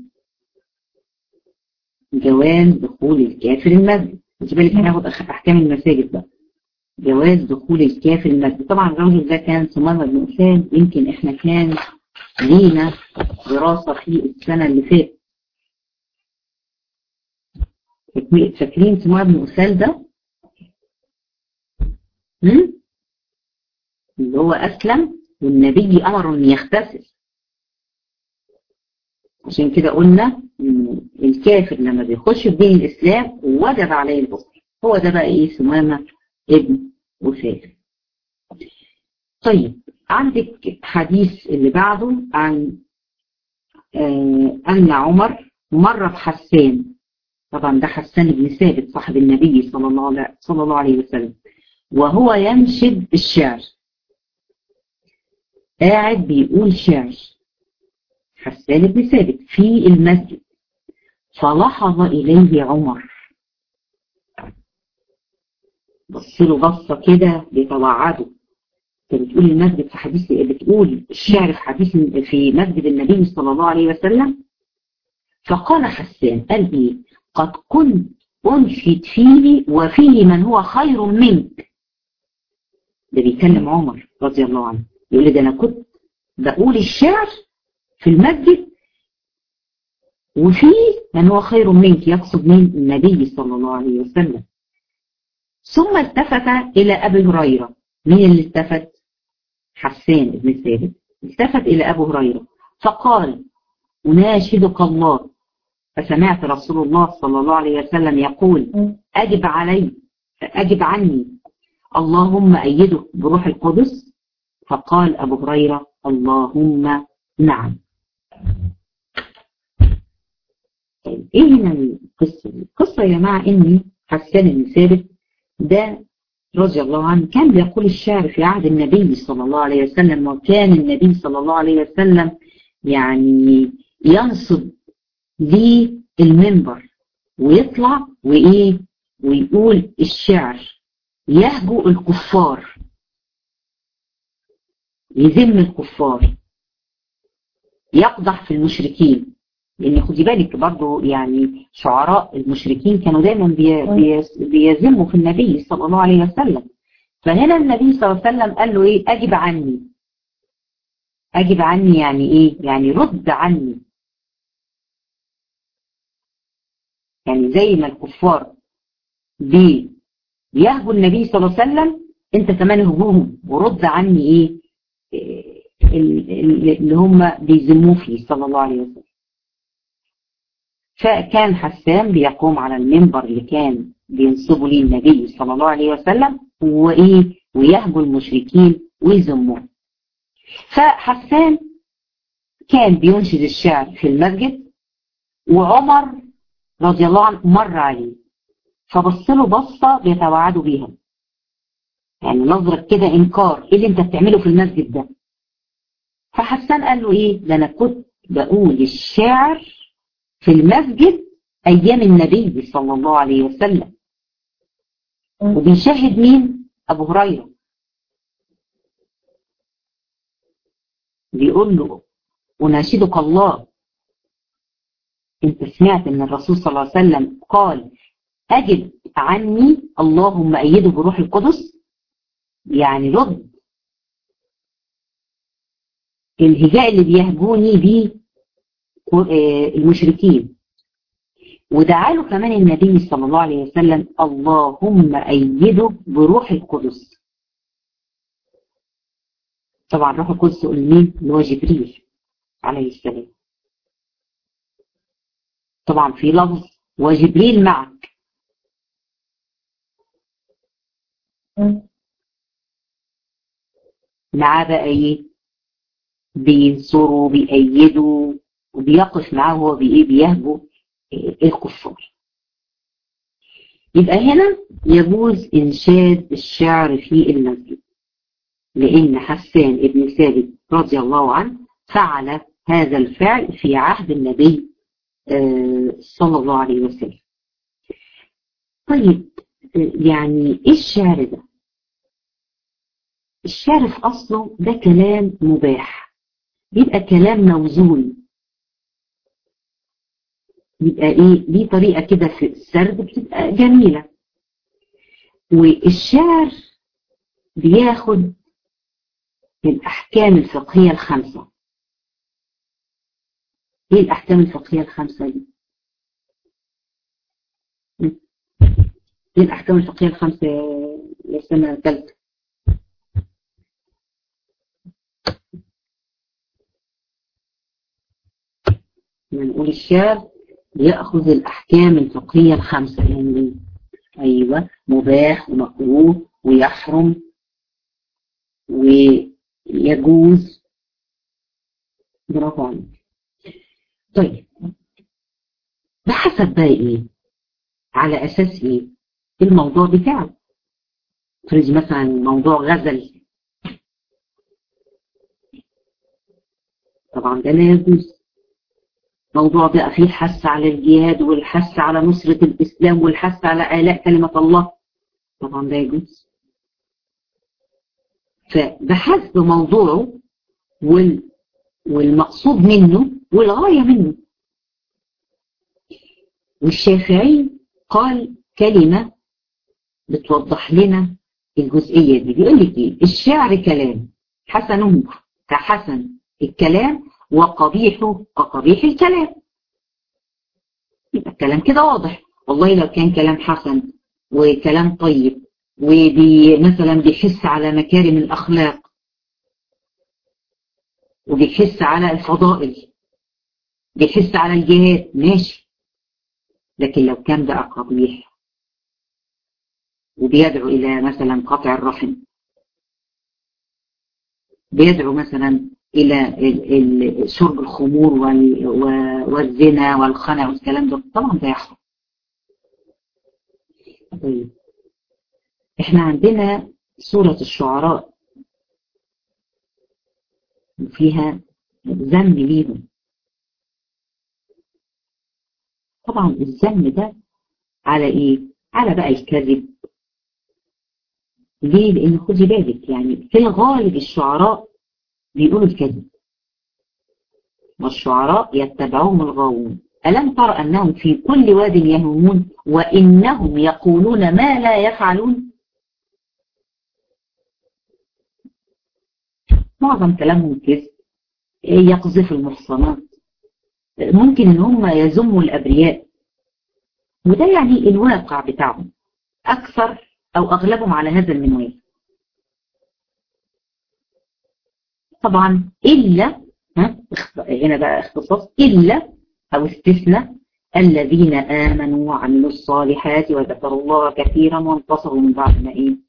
جواز دخول الكافر المسجد. مش بالك هناخد أحكام المساجد بقى. جواز دخول الكافر المسجد. طبعا الرجل ده كان ثمامة بن أسال، يمكن احنا كان لينا دراسة في السنة اللي فاتت. فاكرين ثمامة بن أسال ده؟ اللي هو أسلم والنبي أمره أن يغتسل. عشان كده قلنا الكافر لما بيخش في دين الإسلام وجب عليه الغسل. هو ده بقى إيه؟ ثمامة ابن أثال. طيب عندك حديث اللي بعده عن أن عمر مر بحسان. طبعا ده حسان بن ثابت صاحب النبي صلى الله عليه وسلم، وهو ينشد الشعر، قاعد بيقول شعر حسان بن ثابت في المسجد، فلحظ إليه عمر، بص له بصة كده بيتوعده. انت بتقول المسجد في حديث، بتقول الشعر في حديث في مسجد النبي صلى الله عليه وسلم. فقال حسان، قال ايه؟ قد كنت أنشد فيه وفيه من هو خير منك. ده بيكلم عمر رضي الله عنه، يقول لي ده انا كنت بقول الشعر في المسجد وفيه من هو خير منك، يقصد مين؟ النبي صلى الله عليه وسلم. ثم التفت إلى أبي هريرة. مين اللي التفت؟ حسان بن ثابت التفت إلى أبي هريرة فقال: أناشدك الله. فسمعت رسول الله صلى الله عليه وسلم يقول: أجب عني، اللهم أيده بروح القدس. فقال أبو هريرة: اللهم نعم. طيب إيه هنا القصة دي؟ القصة يا جماعة إن حسان بن ثابت ده رضي الله عنه كان بيقول الشعر في عهد النبي صلى الله عليه وسلم، وكان النبي صلى الله عليه وسلم يعني ينصب للمنبر ويطلع وإيه ويقول الشعر، يهجو الكفار، يذم الكفار، يقدح في المشركين. لأن خدي بالك برضو يعني شعراء المشركين كانوا دايما بيذموا في النبي صلى الله عليه وسلم. فهنا النبي صلى الله عليه وسلم قال له ايه؟ أجب عني. أجب عني يعني ايه؟ يعني رد عني. يعني زي ما الكفار بيهجوا النبي صلى الله عليه وسلم، انت كمان هجوهم ورد عني ايه اللي هم بيذموه فيه صلى الله عليه وسلم. فكان حسان بيقوم على المنبر اللي كان بينصبوا ليه النبي صلى الله عليه وسلم ويهجوا المشركين ويذموه. فحسان كان بينشد الشعر في المسجد، وعمر رضي الله عنه مر عليه فبص له بصة بيتوعدوا بيها، يعني نظرة كده إنكار، إيه اللي أنت بتعمله في المسجد ده؟ فحسان قال له إيه؟ ده أنا كنت بقول الشعر في المسجد أيام النبي صلى الله عليه وسلم. وبيشاهد مين؟ أبو هريرة. بيقول له: أناشدك الله، أنت سمعت أن الرسول صلى الله عليه وسلم قال: أجب عني، اللهم أيده بروح القدس. يعني رد الهجاء اللي بيهجوني بيه المشركين. ودعا له كمان النبي صلى الله عليه وسلم: اللهم أيده بروح القدس. طبعا روح القدس يقول مين؟ اللي هو جبريل عليه السلام. طبعا في لفظ وجبريل معك. معاه بقى ايه؟ بينصره بيأيده وبيقف معاه وهو بيهجو الكفار. يبقى هنا يجوز إنشاد الشعر في المسجد، لأن حسان ابن ثابت رضي الله عنه فعل هذا الفعل في عهد النبي صلى الله عليه وسلم. طيب يعني إيه الشعر ده؟ الشعر في أصله ده كلام مباح، بيبقى كلام موزون، بيبقى إيه؟ ليه طريقة كده في السرد بتبقى جميلة. والشعر بياخد الأحكام الفقهية الخمسة. ايه الأحكام الفقهية الخمسة دي؟ ايه الأحكام الفقهية الخمسة يا سنة ثالثة؟ نقول الشعر يأخذ الأحكام الفقهية الخمسة، يعني أيوة، مباح ومكروه ويحرم ويجوز. برافو عليك. طيب ده حسب بقى إيه؟ على أساس إيه؟ الموضوع بتاعه. فرض مثلا موضوع غزل، طبعا ده لا يجوز. موضوع بقى فيه الحث على الجهاد والحث على نصرة الإسلام والحث على آلاء كلمة الله، طبعا ده يجوز. فبحسب موضوعه والمقصود منه والغاية منه. والشافعي قال كلمة بتوضح لنا الجزئية دي، بيقول لك ايه؟ الشعر كلام حسنه كحسن الكلام وقبيحه كقبيح الكلام. يبقى الكلام كده واضح. والله لو كان كلام حسن وكلام طيب ومثلا بيحس على مكارم الأخلاق وبيحس على الفضائل، بيحس على الجهاد، ماشي. لكن لو كان بقى قبيح وبيدعو إلى مثلا قطع الرحم، بيدعو مثلا إلى شرب الخمور والزنا والخنا والكلام ده، طبعا ده يحرم. طيب احنا عندنا سورة الشعراء فيها ذم ليهم. طبعا الذم ده على ايه؟ على بقى الكذب. ليه؟ لان خدي بالك يعني في الغالب الشعراء بيقولوا الكذب، والشعراء يتبعهم الغاوون. ألم تر أنهم في كل واد يهيمون وإنهم يقولون ما لا يفعلون. معظم كلامهم كذب، يقذف المحصنات، ممكن ان هم يذموا الأبرياء، وده يعني الواقع بتاعهم أكثر أو أغلبهم على هذا المنوال. طبعا إلا هنا بقى اختصاص إلا أو استثناء الذين آمنوا وعملوا الصالحات وذكروا الله كثيرا وانتصروا من بعد ما إيه.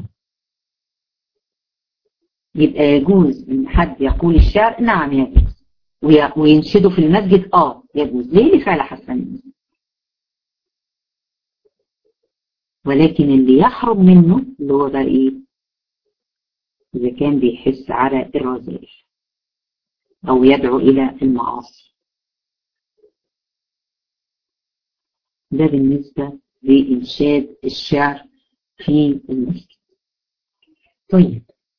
يبقى يجوز إن حد يقول الشعر، نعم يجوز، وينشده في المسجد يجوز. ليه؟ لفعل حسن. ولكن اللي يحرم منه اللي هو بقى إيه؟ إذا كان بيحس على الرذائل أو يدعو إلى المعاصي. ده بالنسبة لإنشاد الشعر في المسجد. طيب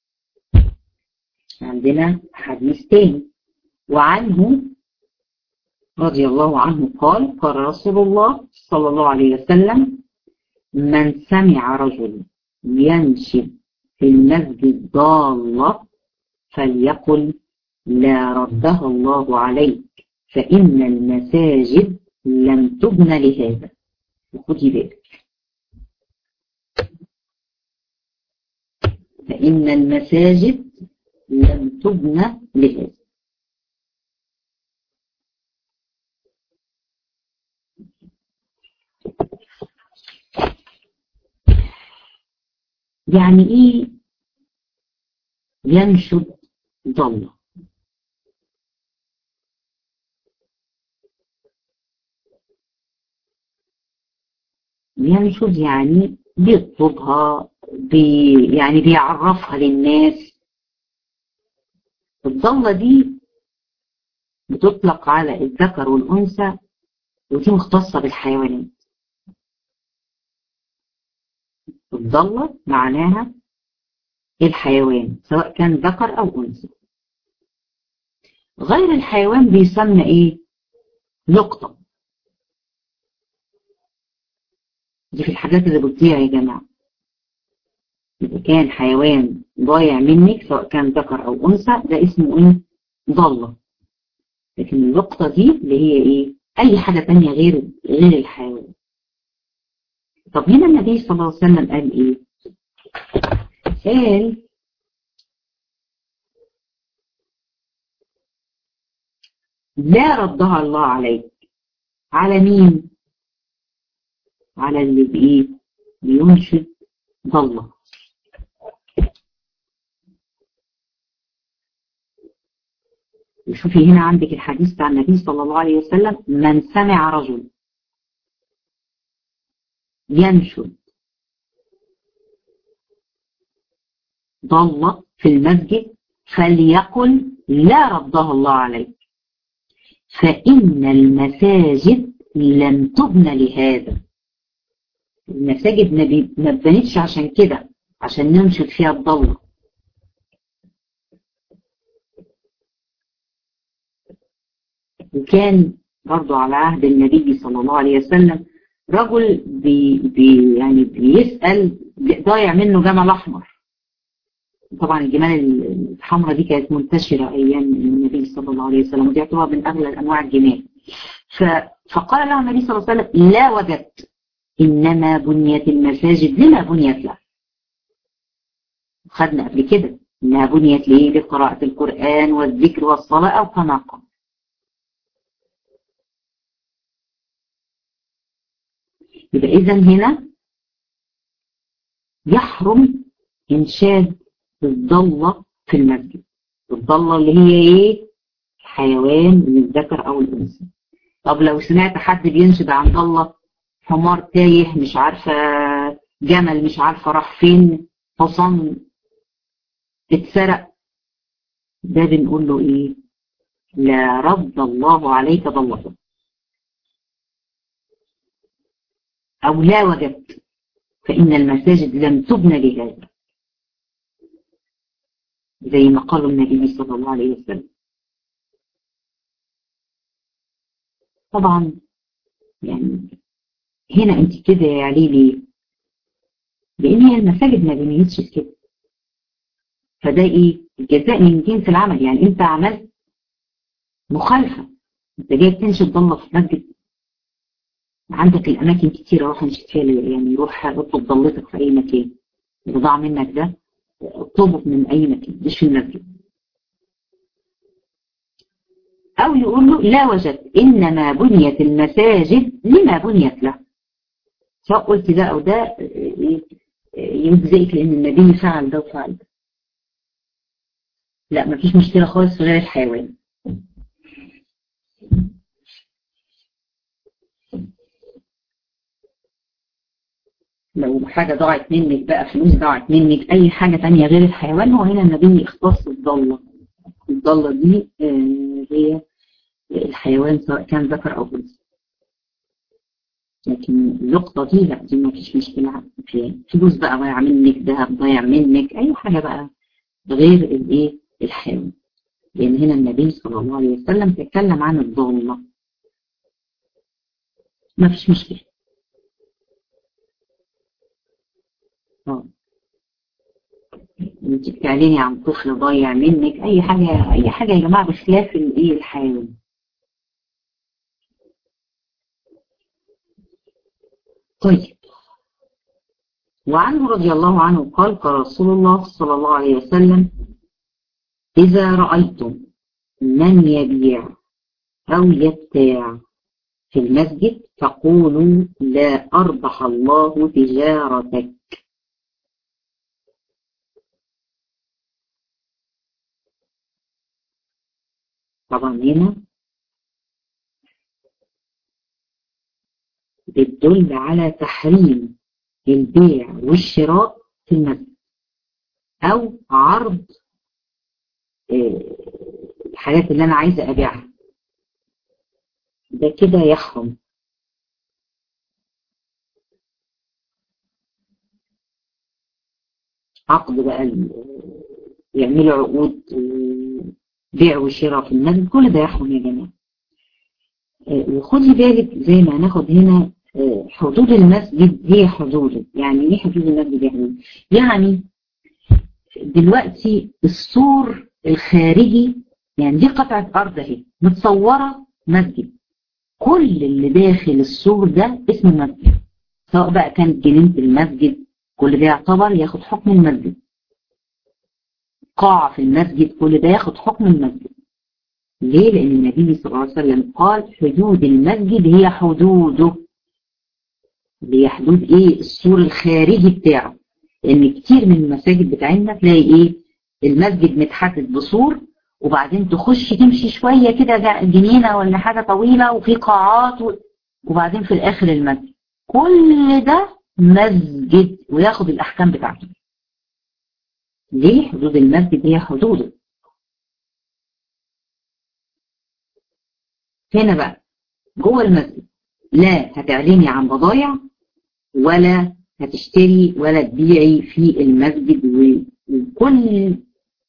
عندنا حديث تاني، وعنه رضي الله عنه قال قال رسول الله صلى الله عليه وسلم: من سمع رجل ينشد في المسجد ضالة فليقل لا ردها الله عليك فإن المساجد لم تبن لهذا. وخدي بالك، فإن المساجد لم تبن لهذا. يعني ايه ينشد ضالة؟ ينشد يعني بيطلبها، يعني بيعرفها للناس. الضالة دي بتطلق على الذكر والأنثى، ودي مختصة بالحيوانات. الضالة معناها الحيوان سواء كان ذكر أو أنثى. غير الحيوان بيسمى إيه؟ نقطة. دي في الحاجات اللي بتضيع يا جماعة. إذا كان حيوان ضايع منك سواء كان ذكر أو أنثى ده اسمه إيه؟ ضالة. لكن النقطة دي اللي هي إيه؟ أي حاجة تانية غير الحيوان. طب هنا النبي صلى الله عليه وسلم قال إيه؟ قال لا ردها الله عليك. على مين؟ على اللي بإيه؟ بينشد ضالة. وشوفي هنا عندك الحديث بتاع النبي صلى الله عليه وسلم: من سمع رجل ينشد ضالة في المسجد فليقل لا ردها الله عليك، فإن المساجد لم تبنى لهذا. المساجد ما اتبنتش عشان كده، عشان ننشد فيها الضالة. وكان برضو على عهد النبي صلى الله عليه وسلم رجل يعني بيسأل ضايع منه جمل أحمر. طبعا الجمال الحمراء دي كانت منتشرة أيام النبي صلى الله عليه وسلم، ودي تعتبر من أغلى أنواع الجمال. فقال له النبي صلى الله عليه وسلم: لا وجدت، إنما بنيت المساجد لما بنيت له. خدنا قبل كده إنها بنيت ليه؟ لقراءة القرآن والذكر والصلاة أو كما قال. يبقى إذا هنا يحرم إنشاد الضالة في المسجد. الضالة اللي هي إيه؟ حيوان من الذكر أو الأنثى. طب لو سمعت حد بينشد عن ضالة، حمار تايه، مش عارفة جمل مش عارفة راح فين، حصان اتسرق، ده بنقول له إيه؟ لا رد الله عليك ضالته، أو لا وجدت، فإن المساجد لم تبنى لهذا، زي ما قال النبي صلى الله عليه وسلم. طبعا يعني هنا انت كده يا علي ليه؟ لان هي المساجد ما بنيتش كده، فده ايه؟ الجزاء من جنس العمل. يعني انت عملت مخالفه، انت جاي تنشد ضله في مسجد، عندك الاماكن كتيره روح انشد فيها، يعني روح اطلب ضلتك في اي مكان، اللي ضاع منك ده اطلبه من اي مكان مش في المسجد. او يقول له لا وجدت، انما بنيت المساجد لما بنيت له، سواء قلت ده او ده يجزئك، لان النبي فعل ده وفعل ده. لا مفيش مشكله خالص في غير الحيوان. لو حاجه ضاعت منك بقى، فلوس ضاعت منك، اي حاجه تانية غير الحيوان، هو هنا النبي اختص الضاله. الضاله دي هي الحيوان سواء كان ذكر او انثى. لكن اللقطه دي لا، دي مفيش مشكله فيها. فلوس بقى ضايع منك، ذهب ضايع منك، اي حاجه بقى غير الايه؟ الحيوان. لان هنا النبي صلى الله عليه وسلم تكلم عن الضاله، مفيش مشكله. انت بتعلني عن طفل ضايع منك، اي حاجه اي حاجه يا جماعه بخلاف الايه؟ الحيوان. طيب، وعنه رضي الله عنه قال: قال رسول الله صلى الله عليه وسلم: إذا رأيتم من يبيع أو يبتاع في المسجد فقولوا لا أربح الله تجارتك. طبعا هنا بتدل على تحريم البيع والشراء في المسجد، أو عرض الحاجات اللي أنا عايزة أبيعها، ده كده يحرم. عقد بقى، يعملوا عقود بيع وشراء في المسجد، كل ده يحرم يا جماعة. وخدي بالك زي ما هناخد هنا حدود المسجد هي حدود. يعني ايه حدود المسجد؟ يعني دلوقتي السور الخارجي، يعني دي قطعة أرض اهي متصورة مسجد، كل اللي داخل السور ده اسمه مسجد، سواء بقى كانت جنينة المسجد، كل ده يعتبر ياخد حكم المسجد. قاعة في المسجد، كل ده ياخد حكم المسجد. ليه؟ لأن النبي صلى الله عليه وسلم قال حدود المسجد هي حدوده، اللي هي حدود ايه؟ السور الخارجي بتاعه. لأن كتير من المساجد بتاعتنا تلاقي ايه؟ المسجد متحدد بسور، وبعدين تخش تمشي شوية كده جنينة ولا حاجة طويلة وفي قاعات وبعدين في الآخر المسجد. كل ده مسجد وياخد الأحكام بتاعته. ليه؟ حدود المسجد هي حدوده. هنا بقى جوه المسجد لا هتعلني عن بضايع ولا هتشتري ولا تبيعي في المسجد، وكل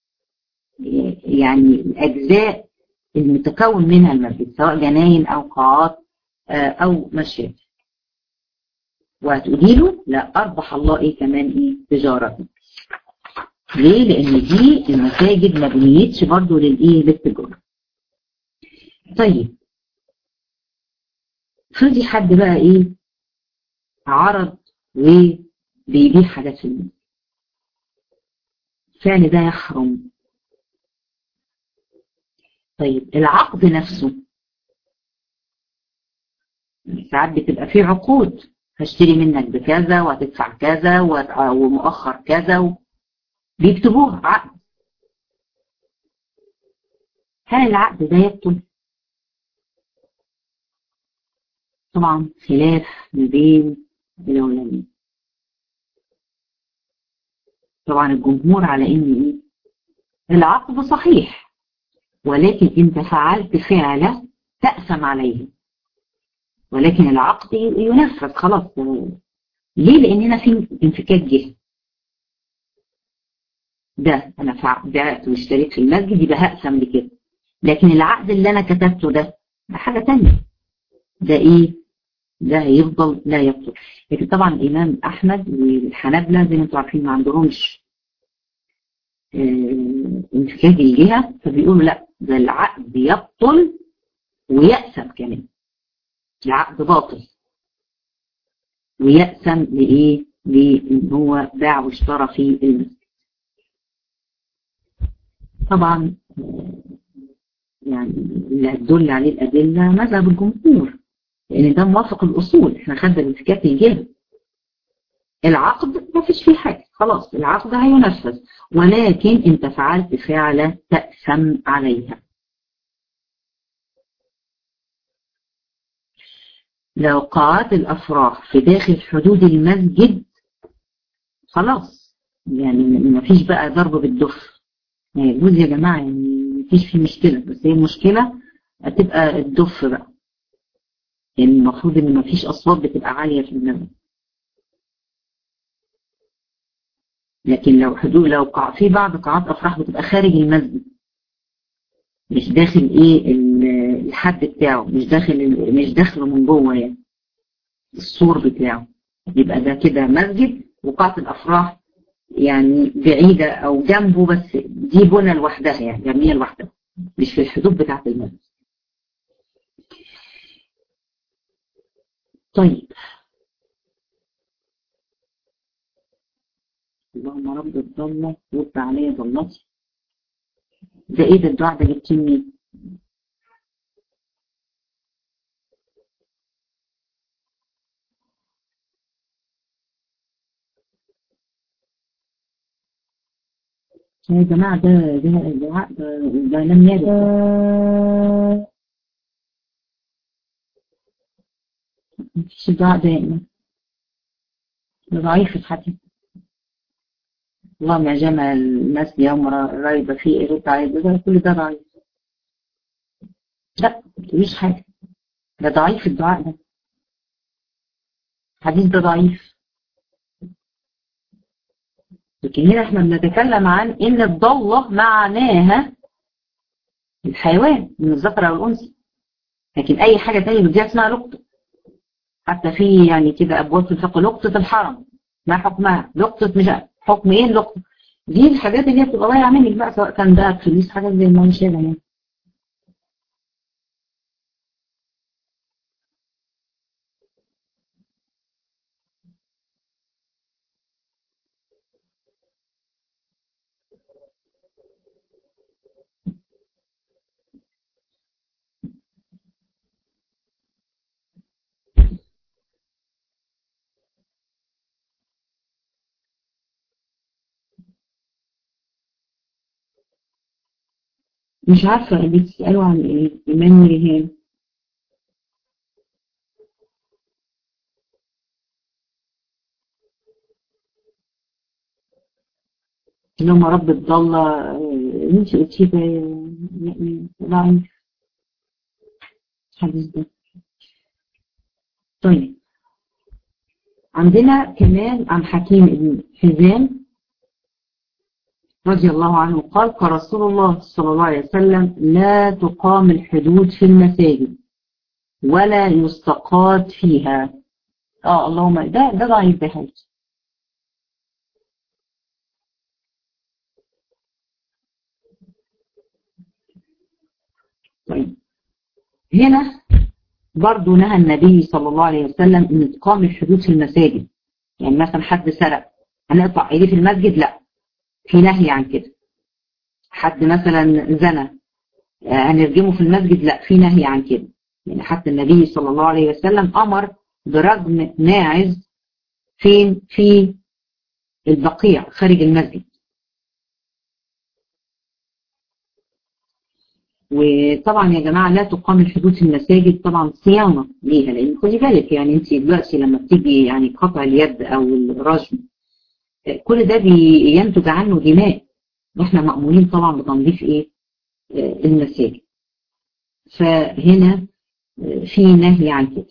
يعني الأجزاء المتكون منها المسجد سواء جناين أو قاعات أو مسجد. وهتقولي له لا أربح الله إيه كمان إيه تجارة. ليه؟ لأن دي المساجد ما بنيتش برضه للإيه؟ للتجارة. طيب فدي حد بقى إيه؟ عرض وبيبيع حاجات في المسجد، الفعل ده يحرم. طيب العقد نفسه ساعات بتبقى فيه عقود، هشتري منك بكذا وهتدفع كذا ومؤخر كذا بيكتبوها عقد. هل العقد ده يبطل؟ طبعا خلاف ما بين العلماء. طبعا الجمهور على ان ايه؟ العقد صحيح، ولكن انت فعلت فعله تأثم عليه، ولكن العقد ينفذ خلاص. ليه؟ لاننا في انفكاك جهة. ده انا بعت واشتريت في المسجد يبقى هأثم بكده، لكن العقد اللي انا كتبته ده حاجة تانية. ده ايه؟ ده هيفضل لا يبطل. لكن طبعا الامام احمد والحنابلة زي ما انتم عارفين ما عندهمش انفكاك الجهة، فبيقولوا لا ده العقد يبطل ويأثم كمان. العقد باطل ويأثم لإيه؟ لإن هو باع واشترى في المسجد. طبعا يعني اللي هتدل عليه الأدلة مذهب الجمهور، لأن ده موافق الأصول. احنا خدنا الانفكاك الجهة، العقد ما فيش فيه حاجة خلاص، العقد هينفذ، ولكن انت فعلت فعلة تأثم عليها. لو قاعات الأفراح في داخل حدود المسجد خلاص، يعني ما فيش بقى ضرب بالدف. يعني يجوز يا جماعة، يعني ما فيش فيه مشكلة، بس هي المشكلة هتبقى الدف بقى. يعني المفروض ان ما فيش أصوات بتبقى عالية في المسجد. لكن لو في بعض قاعات أفراح بتبقى خارج المسجد، مش داخل ايه الحد بتاعه، مش داخله من جوه يعني السور بتاعه، يبقى ده كده مسجد. وقاعة الأفراح يعني بعيدة أو جنبه، بس دي بنى لوحدها يعني جميع لوحدها، مش في الحدود بتاعة المسجد. طيب اللهم رب الضالة رد عليا ضلتي. ده ايه ده الدعاء ده جبتيه منين؟ يا جماعة ده الدعاء ده لم يرد. مفيش الدعاء ده يعني، ده ضعيف الحديث. اللهم جمع الناس يوم ريب فيه رد عليه، ده كل ده ضعيف. لا ما تقوليش حاجة، ده ضعيف الدعاء ده، الحديث ده ضعيف. لكن هنا احنا بنتكلم عن ان الضالة معناها الحيوان من الذكر او الانثى، لكن اي حاجة تانية دي اسمها لقطة. حتى في يعني كده ابواب في الفقه لقطة الحرم ما حكمها، لقطة مش حكم ايه اللقطة دي؟ الحاجات اللي هي بتبقى ضايعة منك بقى، سواء كان ده فلوس حاجات زي ما مش يعني. مش عارفة بتسألوا عن ايه إيمان ورهان. اللي هم رب الضالة انت قلتيه ده يعني ضعيف الحديث ده. طيب عندنا كمان عن حكيم بن حزام رضي الله عنه قال قال رسول الله صلى الله عليه وسلم لا تقام الحدود في المساجد ولا يستقاد فيها. اللهم ده ضعيف ده حاجة. طيب هنا برضو نهى النبي صلى الله عليه وسلم ان تقام الحدود في المساجد. يعني مثلا حد سرق هنقطع ايديه في المسجد؟ لا، في نهي عن كده. حد مثلا زنى هنرجمه في المسجد؟ لا، في نهي عن كده. يعني حتى النبي صلى الله عليه وسلم امر برجم ماعز فين؟ في البقيع خارج المسجد. وطبعا يا جماعه لا تقام الحدود في المساجد طبعا صيانه ليها، لان خدي بالك يعني انت دلوقتي لما بتيجي يعني قطع اليد او الرجم كل ده بينتج عنه دماء، واحنا مأمورين طبعا بتنظيف ايه؟ المساجد. فهنا في نهي عن كده،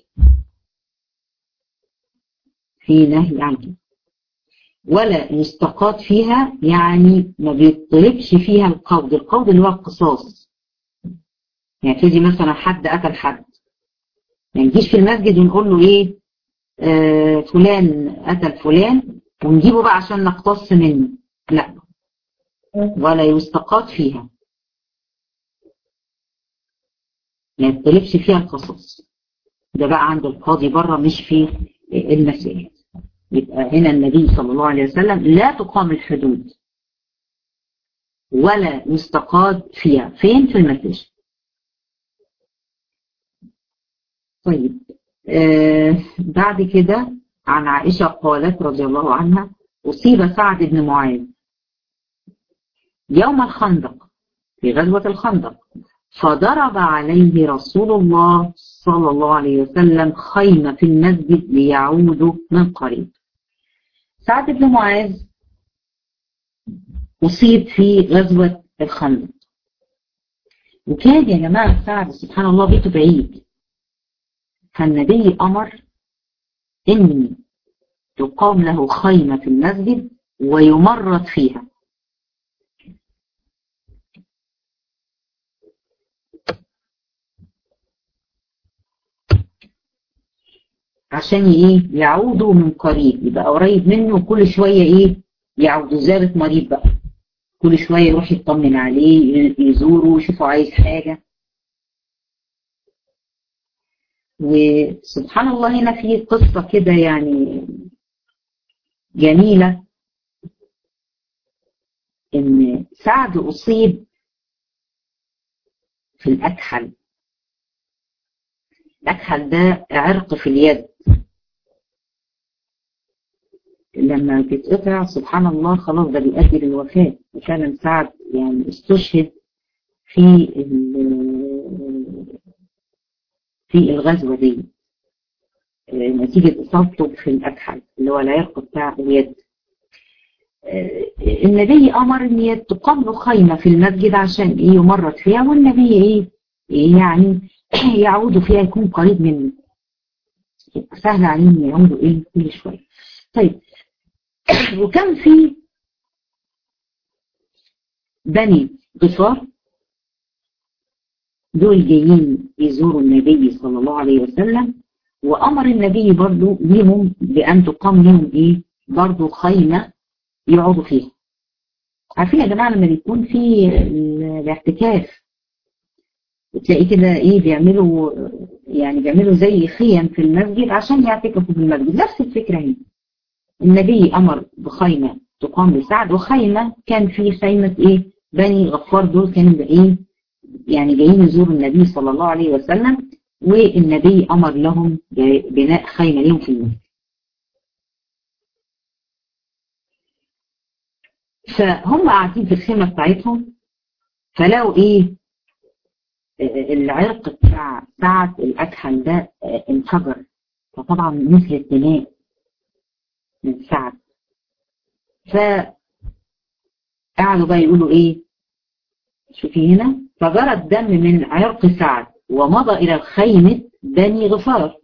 في نهي عن كده. ولا يستقاد فيها يعني ما بيطلبش فيها القود. القود اللي هو القصاص. يعني تيجي مثلا حد قتل حد، ما نجيش في المسجد ونقول له ايه فلان قتل فلان ونجيبه بقى عشان نقتص منه، لا، ولا يستقاد فيها، ما يطلبش فيها القصاص. ده بقى عند القاضي بره مش في المساجد. يبقى هنا النبي صلى الله عليه وسلم لا تقام الحدود ولا يستقاد فيها. فين؟ في المساجد. طيب بعد كده عن عائشة قالت رضي الله عنها أصيب سعد بن معاذ يوم الخندق في غزوة الخندق فضرب عليه رسول الله صلى الله عليه وسلم خيمة في المسجد ليعودوا من قريب. سعد بن معاذ أصيب في غزوة الخندق، وكان يا جماعة سعد سبحان الله بيته بعيد، فالنبي أمر إن تقام له خيمة في المسجد ويمرض فيها. عشان ايه؟ يعودوا من قريب، يبقى قريب منه وكل شوية ايه؟ يعودوا زيارة مريض بقى، كل شوية يروح يطمن عليه يزوره يشوفوا عايز حاجة. وسبحان الله هنا في قصة كده يعني جميلة، ان سعد اصيب في الاكحل. الاكحل ده عرق في اليد، لما بتتقطع سبحان الله خلاص ده بيؤدي للوفاة. وفعلا سعد يعني استشهد في في الغزوة دي نتيجة إصابته في الأكحل اللي هو العرق بتاع اليد. النبي أمر إن تقام له خيمة في المسجد عشان إيه؟ يمرض فيها، والنبي إيه؟ يعني يعودوا فيها، يكون قريب منه، يبقى سهل عليهم يعودوا إيه؟ كل شوية. طيب وكان في بني غفار دول جايين يزوروا النبي صلى الله عليه وسلم، وأمر النبي برضو ليهم بأن تقام لهم إيه؟ برضو خيمة يقعدوا فيها. عارفين يا جماعة لما بيكون في الاعتكاف تلاقي كده إيه بيعملوا، يعني بيعملوا زي خيم في المسجد عشان يعتكفوا في المسجد. نفس الفكرة هنا، النبي أمر بخيمة تقام لسعد، وخيمة كان في خيمة إيه؟ بني غفار دول كانوا إيه؟ يعني جايين يزوروا النبي صلى الله عليه وسلم، والنبي أمر لهم بناء خيمة لهم في المسجد. فهم قاعدين في الخيمة بتاعتهم، فلقوا إيه؟ العرق بتاع سعد الأكحل ده انفجر، فطبعا مثل الدماء من سعد. فقعدوا بقى يقولوا ايه، شوفي هنا، فجرى الدم من عرق سعد ومضى إلى خيمة بني غفار،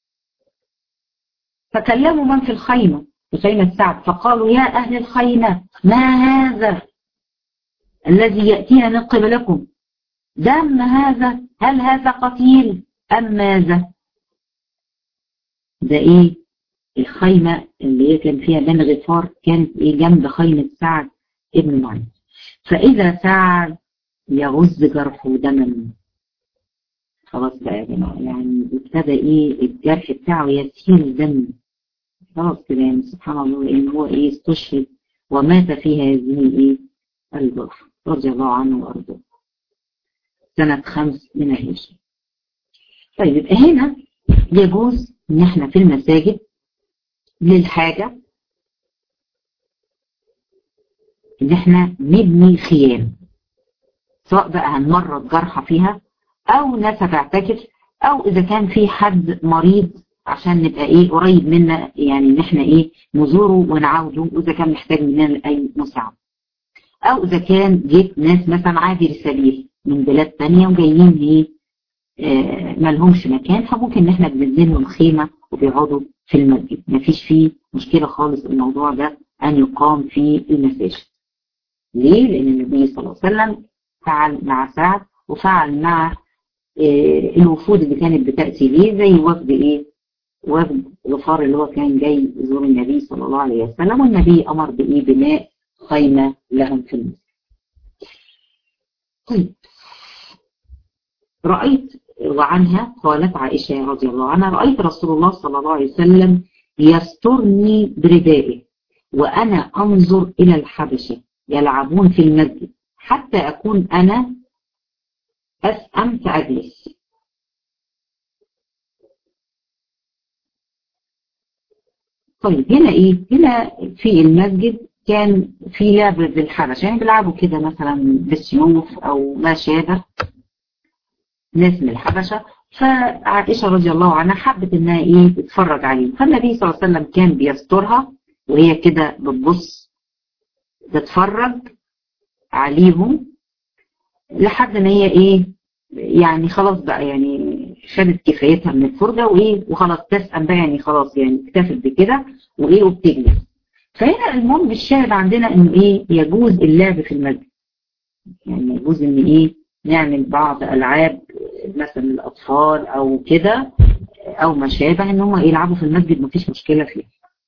فكلموا من في الخيمة، في خيمة سعد، فقالوا يا أهل الخيمة ما هذا الذي يأتينا من قبلكم؟ دم هذا، هل هذا قتيل أم ماذا؟ ده إيه؟ الخيمة اللي هي كان فيها بني غفار كانت إيه جنب خيمة سعد ابن معاذ. فإذا سعد يغز جرحه دما، خلاص بقى يا جماعة، يعني ابتدى إيه الجرح بتاعه يسيل دم، خلاص كده، يعني سبحان الله، إن هو إيه استشهد ومات في هذه إيه الجرح، رضي الله عنه وأرضاه، سنة 5 من الهجرة. طيب يبقى هنا يجوز إن إحنا في المساجد للحاجة إن إحنا نبني خيام، سواء بقى هنمرض جرحى فيها أو ناس هتعتكف، أو إذا كان في حد مريض عشان نبقى إيه قريب منا، يعني إن إحنا إيه نزوره ونعوده، وإذا كان محتاج مننا أي مساعدة، أو إذا كان جيت ناس مثلا عابر السبيل من بلاد تانية وجايين إيه مالهمش مكان، فممكن إن إحنا بنبني لهم خيمة وبيقعدوا في المسجد، مفيش فيه مشكلة خالص الموضوع ده أن يقام في المساجد. ليه؟ لأن النبي صلى الله عليه وسلم فعل مع سعد وفعل مع الوفود اللي كانت بتأتي ليه، زي وفد إيه؟ وفد غفار اللي هو كان جاي يزور النبي صلى الله عليه وسلم، والنبي أمر بإيه بناء خيمة لهم في المسجد. طيب رأيت، وعنها قالت عائشة رضي الله عنها، رأيت رسول الله صلى الله عليه وسلم يسترني بردائه وأنا أنظر إلى الحبشة يلعبون في المسجد حتى أكون أنا أسأم فأجلس. طيب هنا إيه؟ هنا في المسجد كان في لعب بالحبشة، يعني بيلعبوا كده مثلا بالسيوف أو ما شابه، ناس من الحبشة. فعائشة رضي الله عنها حبت إنها إيه تتفرج عليهم، فالنبي صلى الله عليه وسلم كان بيسترها وهي كده بتبص تتفرج عليهم لحد ما هي إيه يعني خلاص بقى، يعني خدت كفايتها من الفرجة وإيه وخلاص تسأم بقى، يعني خلاص يعني اكتفت بكده وإيه وبتجلس. فهنا المهم الشاهد عندنا إنه إيه يجوز اللعب في المسجد، يعني يجوز إن إيه نعمل بعض ألعاب مثلا الأطفال أو كده أو ما شابه، إن هم يلعبوا في المسجد مفيش مشكلة فيه.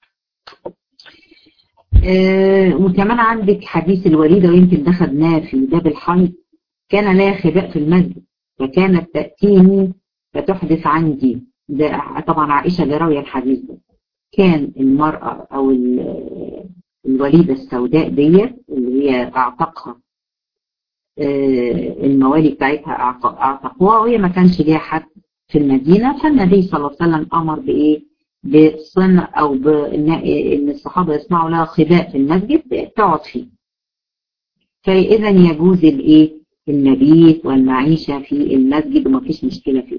وكمان عندك حديث الوليدة، ويمكن ده خدناه في باب الحيض، كان لا خباء في المسجد فكانت تأتيني فتحدث عندي، ده طبعا عائشة اللي راوية الحديث ده. كان المرأة أو الوليدة السوداء ديت اللي هي أعتقها الموالي بتاعتها أعتقوها، وهي ما كانش ليها حد في المدينة، فالنبي صلى الله عليه وسلم أمر بإيه بصنع أو إن الصحابة يصنعوا لها خباء في المسجد تقعد فيه. فإذا يجوز الإيه المبيت والمعيشة في المسجد وما فيش مشكلة فيه.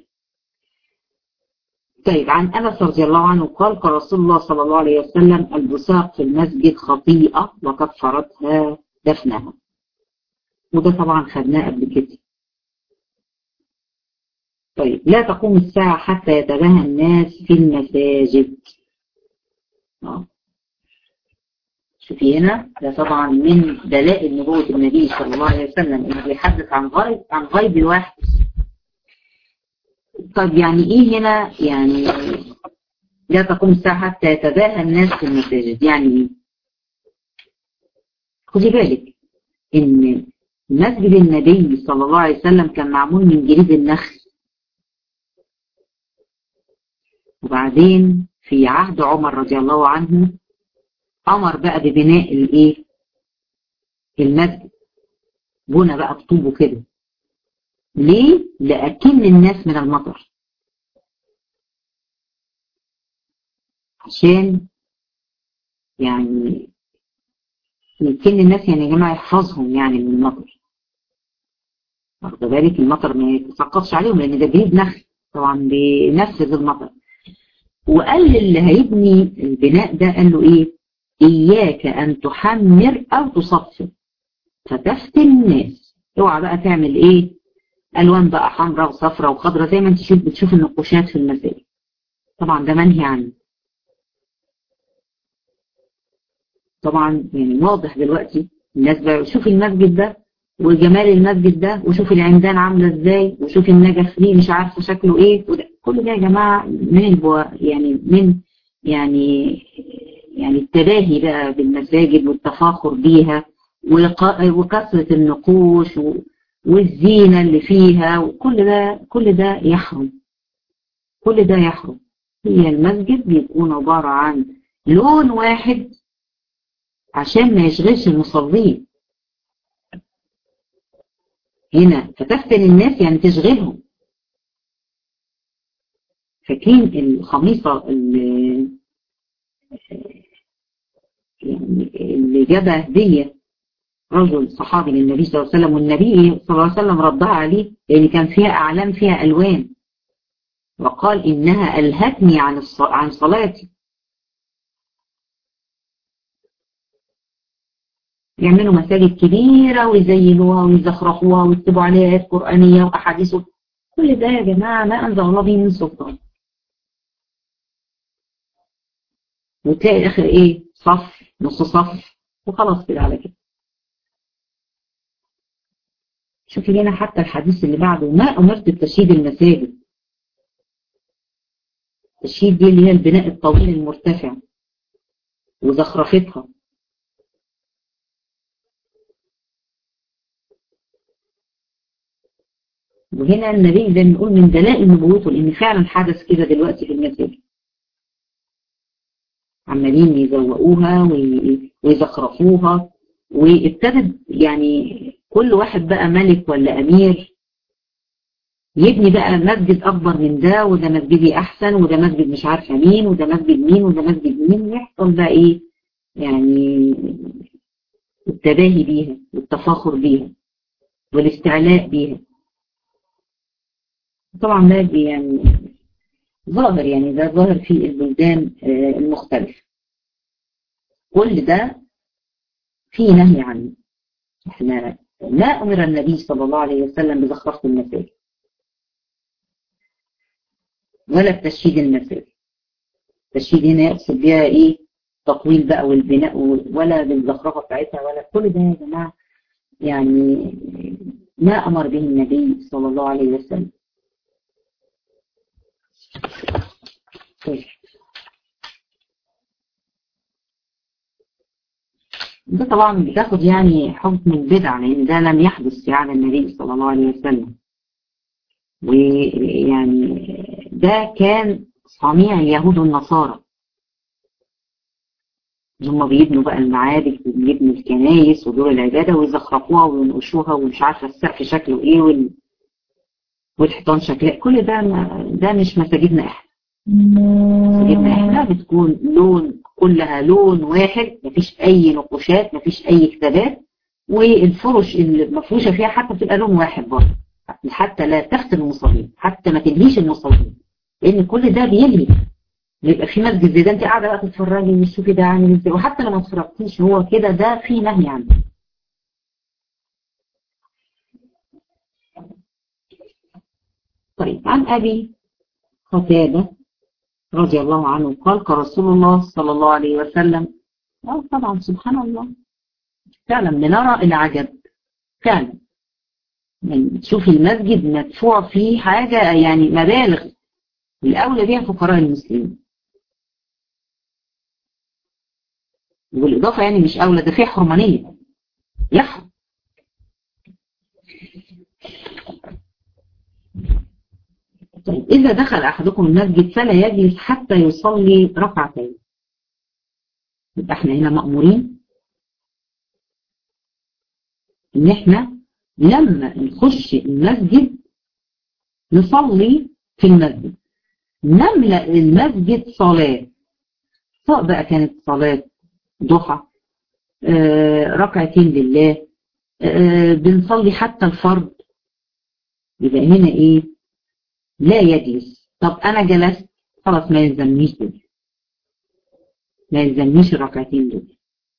طيب عن أنس رضي الله عنه قال قال رسول الله صلى الله عليه وسلم البصاق في المسجد خطيئة وكفرتها دفنها، وده طبعا خدناه قبل كده. طيب لا تقوم الساعة حتى يتباهى الناس في المساجد. شوفي هنا ده طبعا من دلائل نبوة النبي صلى الله عليه وسلم انه بيحدث عن غيب الواحد. طب يعني ايه هنا يعني لا تقوم الساعة حتى يتباهى الناس في المساجد؟ يعني ايه؟ خدي بالك ان مسجد النبي صلى الله عليه وسلم كان معمول من جليد النخل، وبعدين في عهد عمر رضي الله عنه امر بقى ببناء الايه المسجد، بنى بقى بطوبه كده. ليه؟ لأكن الناس من المطر، عشان يعني يمكن الناس يعني يا جماعة يحفظهم يعني من المطر. واخد بالك المطر ما يتسقطش عليهم لان ده جريد نخل طبعا بينفذ المطر. وقال اللي هيبني البناء ده قال له ايه؟ اياك ان تحمر او تصفر فتفتن الناس. اوعى بقى تعمل ايه؟ الوان بقى حمراء وصفراء وخضراء زي ما انت بتشوف النقوشات في المساجد. طبعا ده منهي عنه. طبعا يعني واضح دلوقتي الناس بقى شوف المسجد ده وجمال المسجد ده وشوف العمدان عامله ازاي وشوف النجف ليه مش عارفه شكله ايه وده. كل ده يا جماعه من يعني من يعني يعني التباهي بقى بالمساجد والتفاخر بيها وكثره النقوش والزينه اللي فيها وكل ده يحرم. كل ده يحرم. هي المسجد بيكون عباره عن لون واحد عشان ما يشغلش المصلين. هنا فتفتن الناس يعني تشغلهم. فاكرين الخميصة اللي جابها هدية رجل صحابي للنبي صلى الله عليه وسلم والنبي صلى الله عليه وسلم ردها عليه لأن كان فيها أعلام فيها ألوان وقال إنها ألهتني عن صلاتي. يعملوا مساجد كبيرة ويزينوها ويزخرفوها ويكتبوا عليها آيات قرآنية وأحاديث. كل ده يا جماعة ما أنزل الله به من سلطان. وتلاقي الآخر إيه؟ صف نص صف وخلاص كده على كده. شوفي لنا حتى الحديث اللي بعده ما أمرت بتشييد المساجد. التشييد دي اللي هي البناء الطويل المرتفع وزخرفتها. وهنا النبي زي ما بنقول من دلائل نبوته لأن فعلا حدث كده دلوقتي في المساجد. عمالين يزوقوها ويزخرفوها وابتدت يعني كل واحد بقى ملك ولا أمير يبني بقى مسجد أكبر من ده وده مسجدي أحسن وده مسجد مش عارفة مين وده مسجد مين وده مسجد مين ويحصل بقى إيه يعني التباهي بيها والتفاخر بيها والاستعلاء بيها. طبعا ده يعني ظاهر يعني ده ظاهر في البلدان المختلفة. كل ده فيه نهي عنه. احنا لا أمر النبي صلى الله عليه وسلم بزخرفة المساجد ولا بتشييد المساجد. التشييد هنا يقصد بيها ايه؟ تطويل بقى والبناء ولا بالزخرفة بتاعتها ولا كل ده يا جماعة يعني ما أمر به النبي صلى الله عليه وسلم. ده طبعا بتاخد يعني حكم البدع لأن ده لم يحدث يعني النبي صلى الله عليه وسلم. ويعني ده كان صنيع اليهود والنصارى. هم بيبنوا بقى المعابد وبيبنوا الكنايس ودور العبادة ويزخرفوها وينقشوها ومش عارفة السقف شكله ايه والحيطان شكلها. كل ده مش مساجدنا احنا. مساجدنا احنا بتكون لون كلها لون واحد مفيش اي نقوشات مفيش اي كتابات والفرش اللي مفروشة فيها حتى بتبقى لون واحد برضه حتى لا تفتن المصلين حتى ما تلهيش المصلين لان كل ده بيلهي. يبقى في مسجد زي ده انت قاعده بقى تتفرجي وتشوفي ده عامل ازاي وحتى لو ما اتفرجتيش هو كده ده في نهي عنه. طيب عن ابي قتاده رضي الله عنه قال قال رسول الله صلى الله عليه وسلم طبعا سبحان الله فعلا بنرى العجب فعلا يعني تشوفي المسجد مدفوع فيه حاجه يعني مبالغ الاولى بيها فقراء المسلمين. والإضافة يعني مش أولى ده فيه حرمانية يحرم. طيب إذا دخل أحدكم المسجد فلا يجلس حتى يصلي ركعتين. يبقى احنا هنا مأمورين إن احنا لما نخش المسجد نصلي في المسجد نملأ المسجد صلاة سواء بقى كانت صلاة ضحى ركعتين لله بنصلي حتى الفرض يبقى هنا ايه؟ لا يجلس. طب انا جلست خلاص ما يلزمنيش دول، ما يلزمنيش الركعتين دول.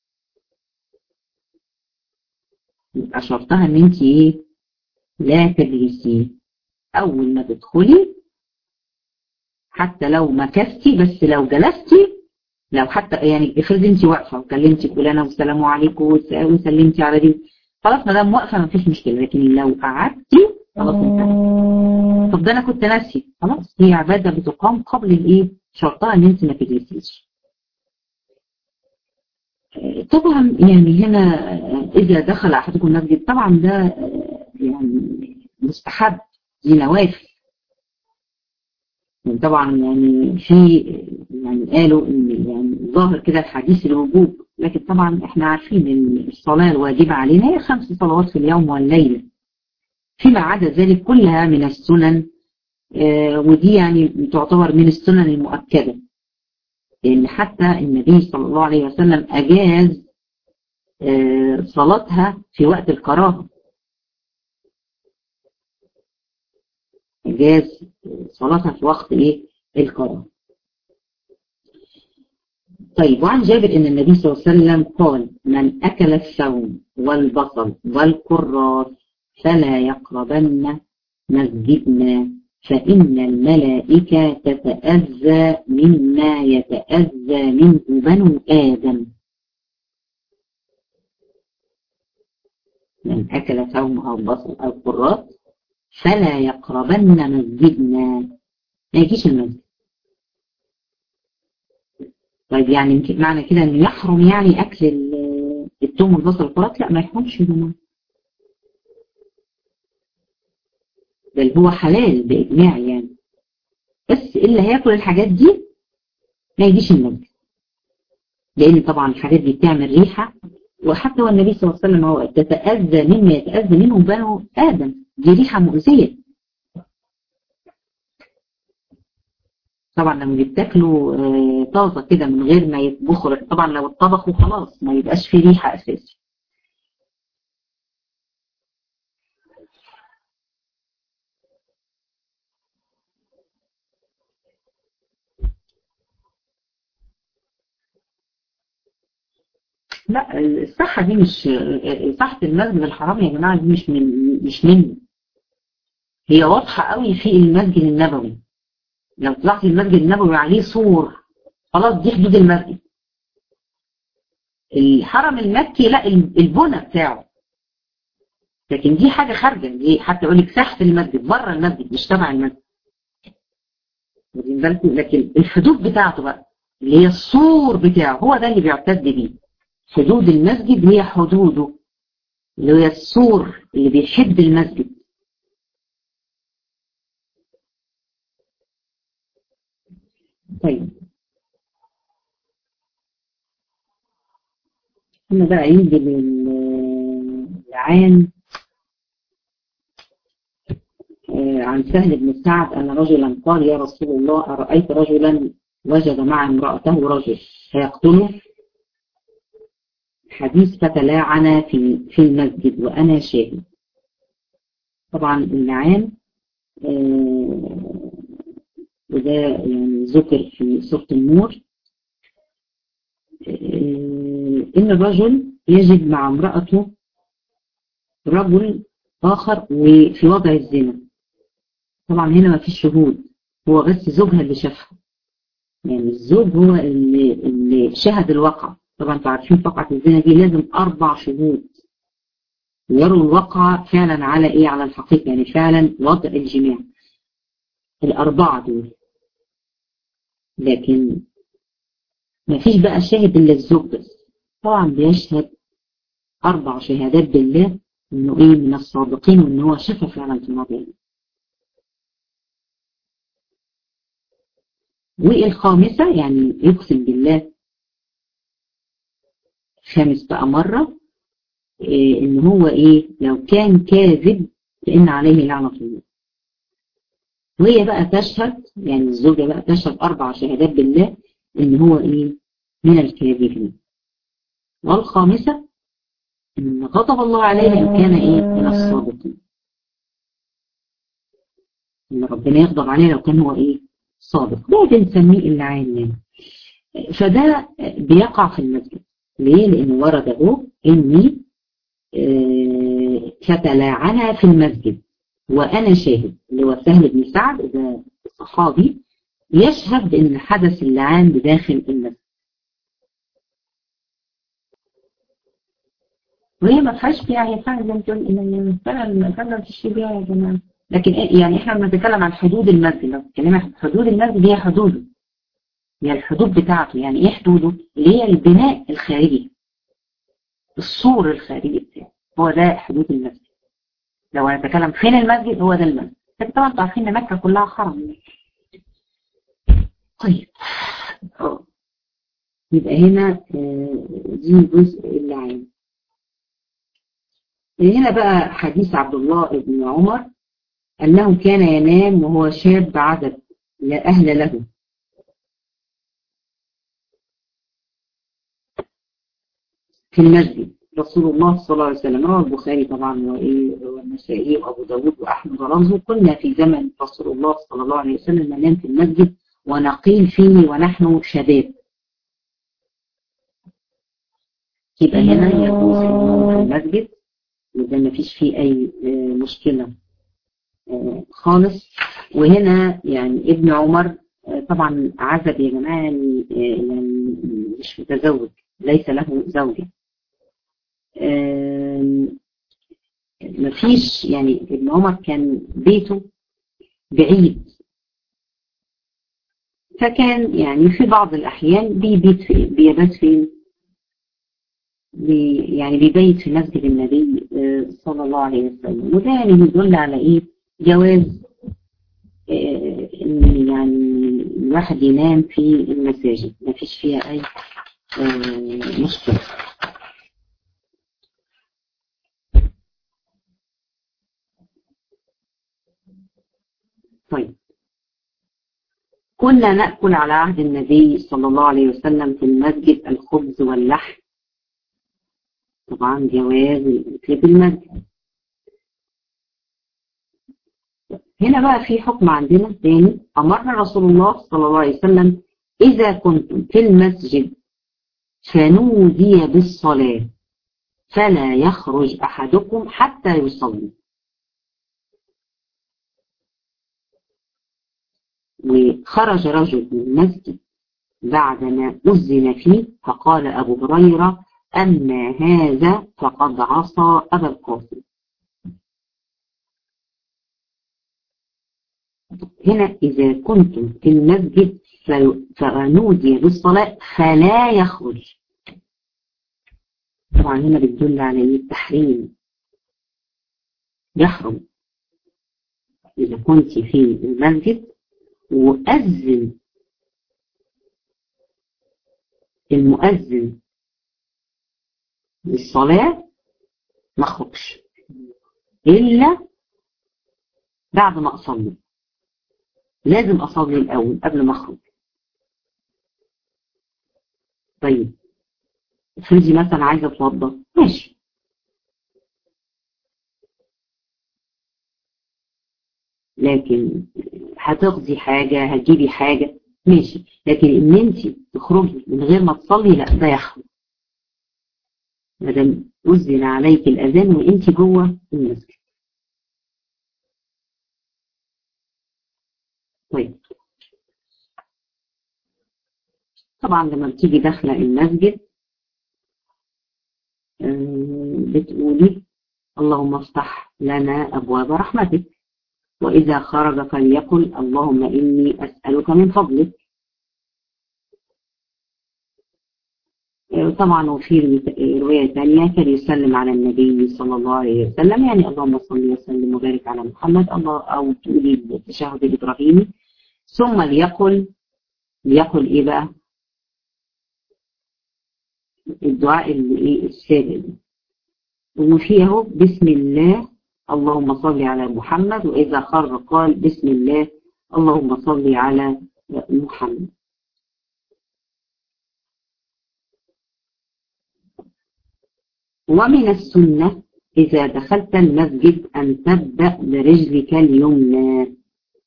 يبقى شرطها ان انت ايه؟ لا تجلسي. اول ما تدخلي حتى لو مكثتي، بس لو جلستي، لو حتى يعني افرضي انت واقفه وكلمتي فلانه والسلام عليكم وسلمتي على دي، خلاص ما دام واقفه ما فيش مشكله. لكن لو قعدتي خلاص انتهى. طب ده انا كنت ناسي، خلاص هي عباده بتقام قبل الايه؟ شرطها ان انت ما تجلسيش. طبعا يعني هنا اذا دخل احدكم المسجد، طبعا ده يعني مستحب، دي نوافل. يعني طبعا يعني في يعني قالوا ان يعني ظاهر كده الحديث الوجوب، لكن طبعا احنا عارفين ان الصلاه الواجبه علينا هي 5 صلوات في اليوم والليله، فيما عدا ذلك كلها من السنن. ودي يعني تعتبر من السنن المؤكده، لان حتى النبي صلى الله عليه وسلم اجاز صلاتها في وقت الكراهه، اجاز صلاتها في وقت ايه؟ الكراهه. طيب، وعن جابر ان النبي صلى الله عليه وسلم قال: من اكل الثوم والبصل والكراث فلا يقربن مسجدنا فان الملائكه تتاذى مما يتاذى منه بنو ادم. من اكل ثوم او بصل او كراث فلا يقربن مسجدنا، ما يجيش المسجد. طيب يعني معنى كده انه يحرم يعني اكل الثوم والبصل والكراث؟ لا، ما يحرمش يا جماعه، بل هو حلال باجماع يعني. بس اللي هياكل الحاجات دي ما يجيش المسجد، لان طبعا الحاجات دي بتعمل ريحه. وحتى والنبي صلى الله عليه وسلم هو تتاذى مما يتاذى منه بنو ادم، دي ريحه مؤذيه. طبعا لما بيتاكلوا طازه كده من غير ما يطبخوا، طبعا لو اتطبخوا خلاص ما يبقاش في ريحه اساسا. لا، الصحه دي مش صحه المسجد الحرام يا جماعه، دي مش مني. هي واضحه قوي في المسجد النبوي. لو طلعت المسجد النبوي عليه سور، خلاص دي حدود المسجد. الحرم المكي لا، البنى بتاعه، لكن دي حاجه خارجه، دي حتى يقول لك ساحه المسجد، بره المسجد مش تبع المسجد، واخدين بالكم؟ لكن الحدود بتاعته بقى اللي هي السور بتاعه، هو ده اللي بيعتد بيه. حدود المسجد هي حدوده، اللي هي السور اللي بيحد المسجد. طيب، انا بقى يجي للعام عن سهل بن سعد أن رجلا قال: يا رسول الله، أرأيت رجلا وجد مع امرأته رجل فيقتله؟ حديث فتلاعن في المسجد وأنا شاهد. طبعا اللعان وده يعني ذكر في سورة النور، إن الرجل يجد مع امرأته رجل آخر وفي وضع الزنا. طبعا هنا ما فيش شهود، هو بس زوجها اللي شافها، يعني الزوج هو اللي شهد الواقع. طبعا انتوا عارفين وقعة الزنا دي لازم 4 شهود يروا الواقع فعلا على ايه؟ على الحقيقة، يعني فعلا وضع الجماع، ال4 دول. لكن ما فيش بقى شاهد الا الزوج بس. طبعا بيشهد 4 شهادات بالله انه ايه؟ من الصادقين، وان هو شافها فعلا في الوضع ده. والخامسة يعني يقسم بالله 5 بقى مرة، ان هو ايه؟ لو كان كاذب فإن عليه لعنة الله. وهي بقى تشهد، يعني الزوجة بقى تشهد 4 شهادات بالله ان هو ايه؟ من الكاذبين. والخامسة ان غضب الله عليه ان كان ايه؟ من الصادقين. ان ربنا يغضب عليه لو كان هو ايه صادق، ده بنسميه اللعان يعني. فده بيقع في المسجد. ليه؟ لأنه ورد اهو إني فتلاعنا في المسجد وأنا شاهد، اللي هو سهل بن سعد ده صحابي يشهد بأن حدث اللعان بداخل المسجد. وهي ما فيهاش فيها، هي فعلا زي ما تقول إن فعلا مفيش فيها يا جماعة. لكن يعني إحنا بنتكلم عن حدود المسجد، لو بنتكلم عن حدود المسجد هي حدوده، هي الحدود بتاعته. يعني إيه حدوده؟ اللي هي البناء الخارجي، السور الخارجي بتاعه، هو ده حدود المسجد. لو هنتكلم فين المسجد، هو ده المسجد. لكن طبعا انتوا عارفين ان مكة كلها حرم. طيب يبقى هنا دي جزء اللعان. هنا بقى حديث عبد الله بن عمر أنه كان ينام وهو شاب عدد لا أهل له، في المسجد رسول الله صلى الله عليه وسلم. رواه البخاري طبعا والنسائي وأبو داود وأحمد ورمزه. كنا في زمن رسول الله صلى الله عليه وسلم ننام في المسجد ونقيل فيه ونحن شباب. يبقى هنا يجوز النوم في المسجد، وده ما فيش فيه أي مشكلة خالص. وهنا يعني ابن عمر طبعا عزب يا جماعة، يعني مش متزوج، ليس له زوجة. ما فيش يعني، ابن عمر كان بيته بعيد، فكان يعني في بعض الأحيان بيبات فين؟ يعني بيبيت في مسجد النبي صلى الله عليه وسلم. وده يعني بيدل على ايه؟ جواز ان يعني الواحد ينام في المساجد، ما فيش فيها اي مشكلة. طيب كنا نأكل على عهد النبي صلى الله عليه وسلم في المسجد الخبز واللحم، طبعا جواز الأكل في المسجد. هنا بقى في حكم عندنا تاني. أمرنا رسول الله صلى الله عليه وسلم إذا كنتم في المسجد فنودي بالصلاة فلا يخرج أحدكم حتى يصلي. وخرج رجل من المسجد بعدما أذن فيه فقال أبو هريرة أما هذا فقد عصى أبا القاسم. هنا إذا كنتم في المسجد فنودي بالصلاة فلا يخرج، طبعا هنا بتدل على التحريم، يحرم. إذا كنت في المسجد وأذن المؤذن للصلاة ما اخرجش إلا بعد ما أصلي، لازم أصلي الأول قبل ما أخرج. طيب افرضي مثلا عايزة أتوضى، ماشي، لكن هتقضي حاجة، هتجيبي حاجة، ماشي، لكن إن أنت تخرجي من غير ما تصلي لا، ده يحرم ما دام أذن عليك الأذان وأنت جوه المسجد. طيب طبعا لما بتيجي داخلة المسجد بتقولي اللهم افتح لنا أبواب رحمتك، وإذا خرج فليقل اللهم إني أسألك من فضلك. طبعا وفي رواية ثانية كان يسلم على النبي صلى الله عليه وسلم، يعني اللهم صل وسلم وبارك على محمد، الله، أو تقولي التشهد الإبراهيمي، ثم ليقل إيه بقى؟ الدعاء السابق، وفيه بسم الله اللهم صل على محمد، وإذا خرج قال بسم الله اللهم صل على محمد. ومن السنة إذا دخلت المسجد أن تبدأ برجلك اليمنى،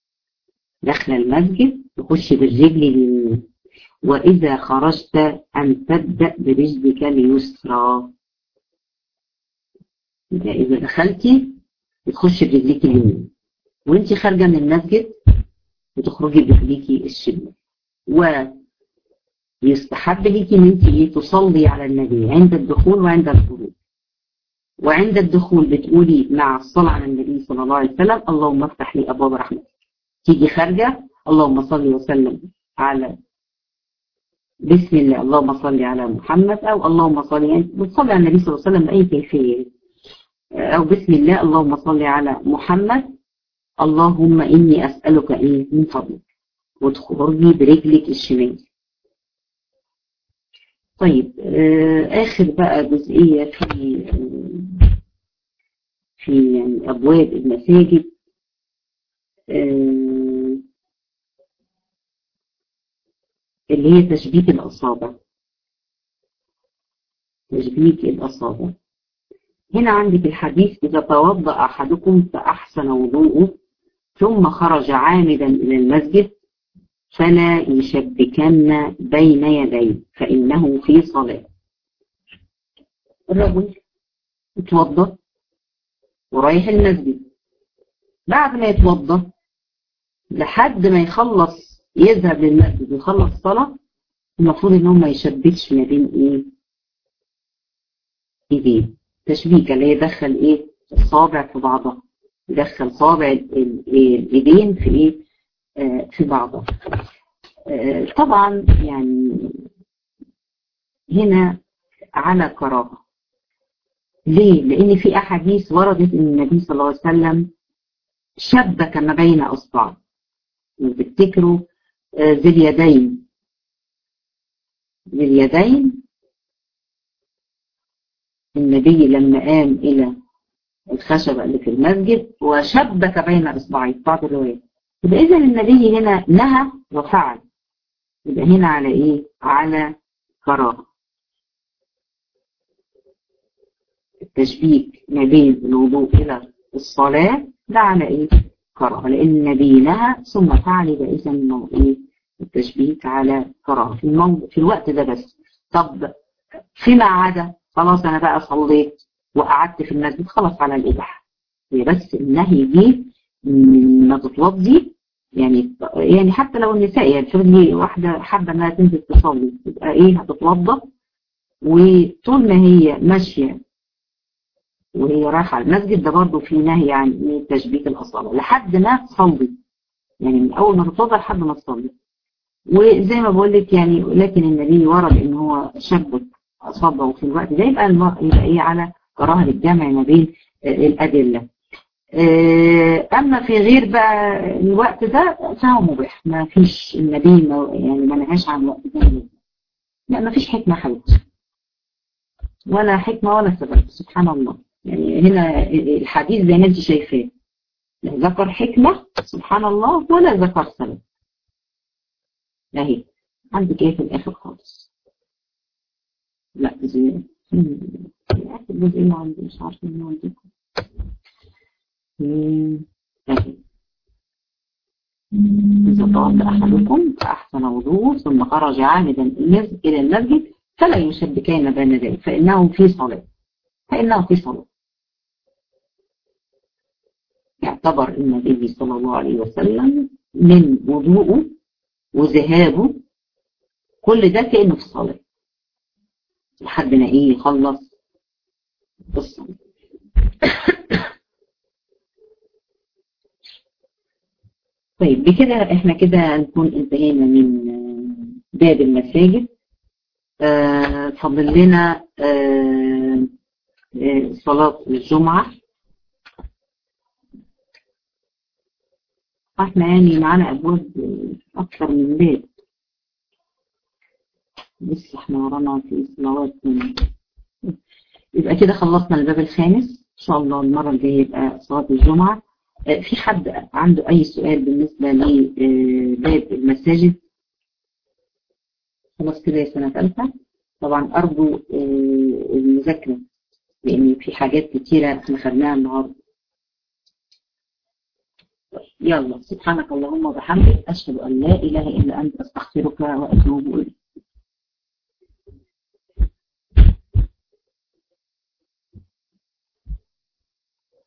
داخل المسجد تخش بالرجل اليمين، وإذا خرجت أن تبدأ برجلك اليسرى. إذا دخلتي بتخشي برجلك اليمين، وانت خارجة من المسجد بتخرجي برجلك الشمال. ويستحب ليكي ان انت تصلي على النبي عند الدخول وعند الخروج. وعند الدخول بتقولي مع الصلاة على النبي صلى الله عليه وسلم اللهم افتح لي أبواب رحمتك. تيجي خارجة اللهم صل وسلم على بسم الله، اللهم صل على محمد، أو اللهم صل، يعني بتصلي على النبي صلى الله عليه وسلم بأي كيفية، أو بسم الله اللهم صل على محمد اللهم إني أسألك إيه من فضلك، وتخرجي برجلك الشمال. طيب آخر بقى جزئية في يعني أبواب المساجد، اللي هي تشبيك الأصابع. تشبيك الأصابع هنا عندك الحديث إذا توضأ أحدكم فأحسن وضوءه ثم خرج عامدا إلى المسجد فلا يشبكن بين يديه فإنه في صلاة. الرجل يتوضأ ورايح المسجد، بعد ما يتوضأ لحد ما يخلص يذهب للمسجد ويخلص صلاة، المفروض ان هو ما يشبكش ما بين ايديه. تشبيكه اللي يدخل الصابع في بعضها، يدخل صابع الايدين في بعضها. طبعا يعني هنا على كراهه. ليه؟ لان في احاديث وردت ان النبي صلى الله عليه وسلم شبك ما بين اصبعه. بتفتكروا ذي اليدين النبي لما قام إلى الخشبة اللي في المسجد وشبك بين إصبعيه في بعض الروايات. يبقى إذا النبي هنا نهى وفعل، يبقى هنا على على كراهة. التشبيك ما بين الوضوء إلى الصلاة ده على كراهة، لأن النبي نهى ثم فعل، يبقى إذا التشبيك على كراهة في الوقت ده بس. طب فيما عدا خلاص أنا بقى صليت وقعدت في المسجد، خلاص على الإباحة. هي بس النهي دي ما تتوضي، يعني حتى لو النساء، يعني شوف لي واحدة حابة انها تنزل تصلي تبقى هتتوضى، وطول ما هي ماشية وهي رايحة على المسجد ده برضه في نهي عن تشبيك الأصابع لحد ما تصلي، يعني من أول ما تتوضى لحد ما تصلي. وزي ما بقول لك يعني لكن النبي ورد ان هو شبك أصابعه في الوقت ده، يبقى على كراهة الجمع ما بين الأدلة. أما في غير بقى الوقت ده فهو مباح، ما فيش النبي ما نهاش عن الوقت ده. لا ما فيش حكمة حبيبتي، ولا حكمة ولا سبب، سبحان الله. يعني هنا الحديث زي ما انت شايفاه لا ذكر حكمة سبحان الله ولا ذكر سبب. اهي عندك في الآخر خالص. لا زي آخر جزء ما عندي، مش عارفة ما عندكم. إذا توضأ أحدكم فأحسن وضوءه ثم خرج عامدا إلى المسجد فلا يشبكين بين يديه فإنه في صلاة. يعتبر النبي صلى الله عليه وسلم من وضوءه وذهابه كل ده كأنه في صلاة لحد ما يخلص الصلاة. طيب بكده احنا كده نكون انتهينا من باب المساجد. فضل لنا صلاة الجمعة. احنا يعني معانا ابواب اكثر من باب، بس احنا ورانا في صلوات يبقى كده خلصنا الباب الخامس. ان شاء الله المرة الجاية يبقى صلاة الجمعة. في حد عنده اي سؤال بالنسبة لباب المساجد؟ خلاص كده يا سنة ثالثة. طبعا ارجو المذاكرة لان في حاجات كتيرة احنا خدناها النهارده. يلا سبحانك اللهم وبحمدك، أشهد أن لا إله إلا أنت، أستغفرك وأتوب إليك.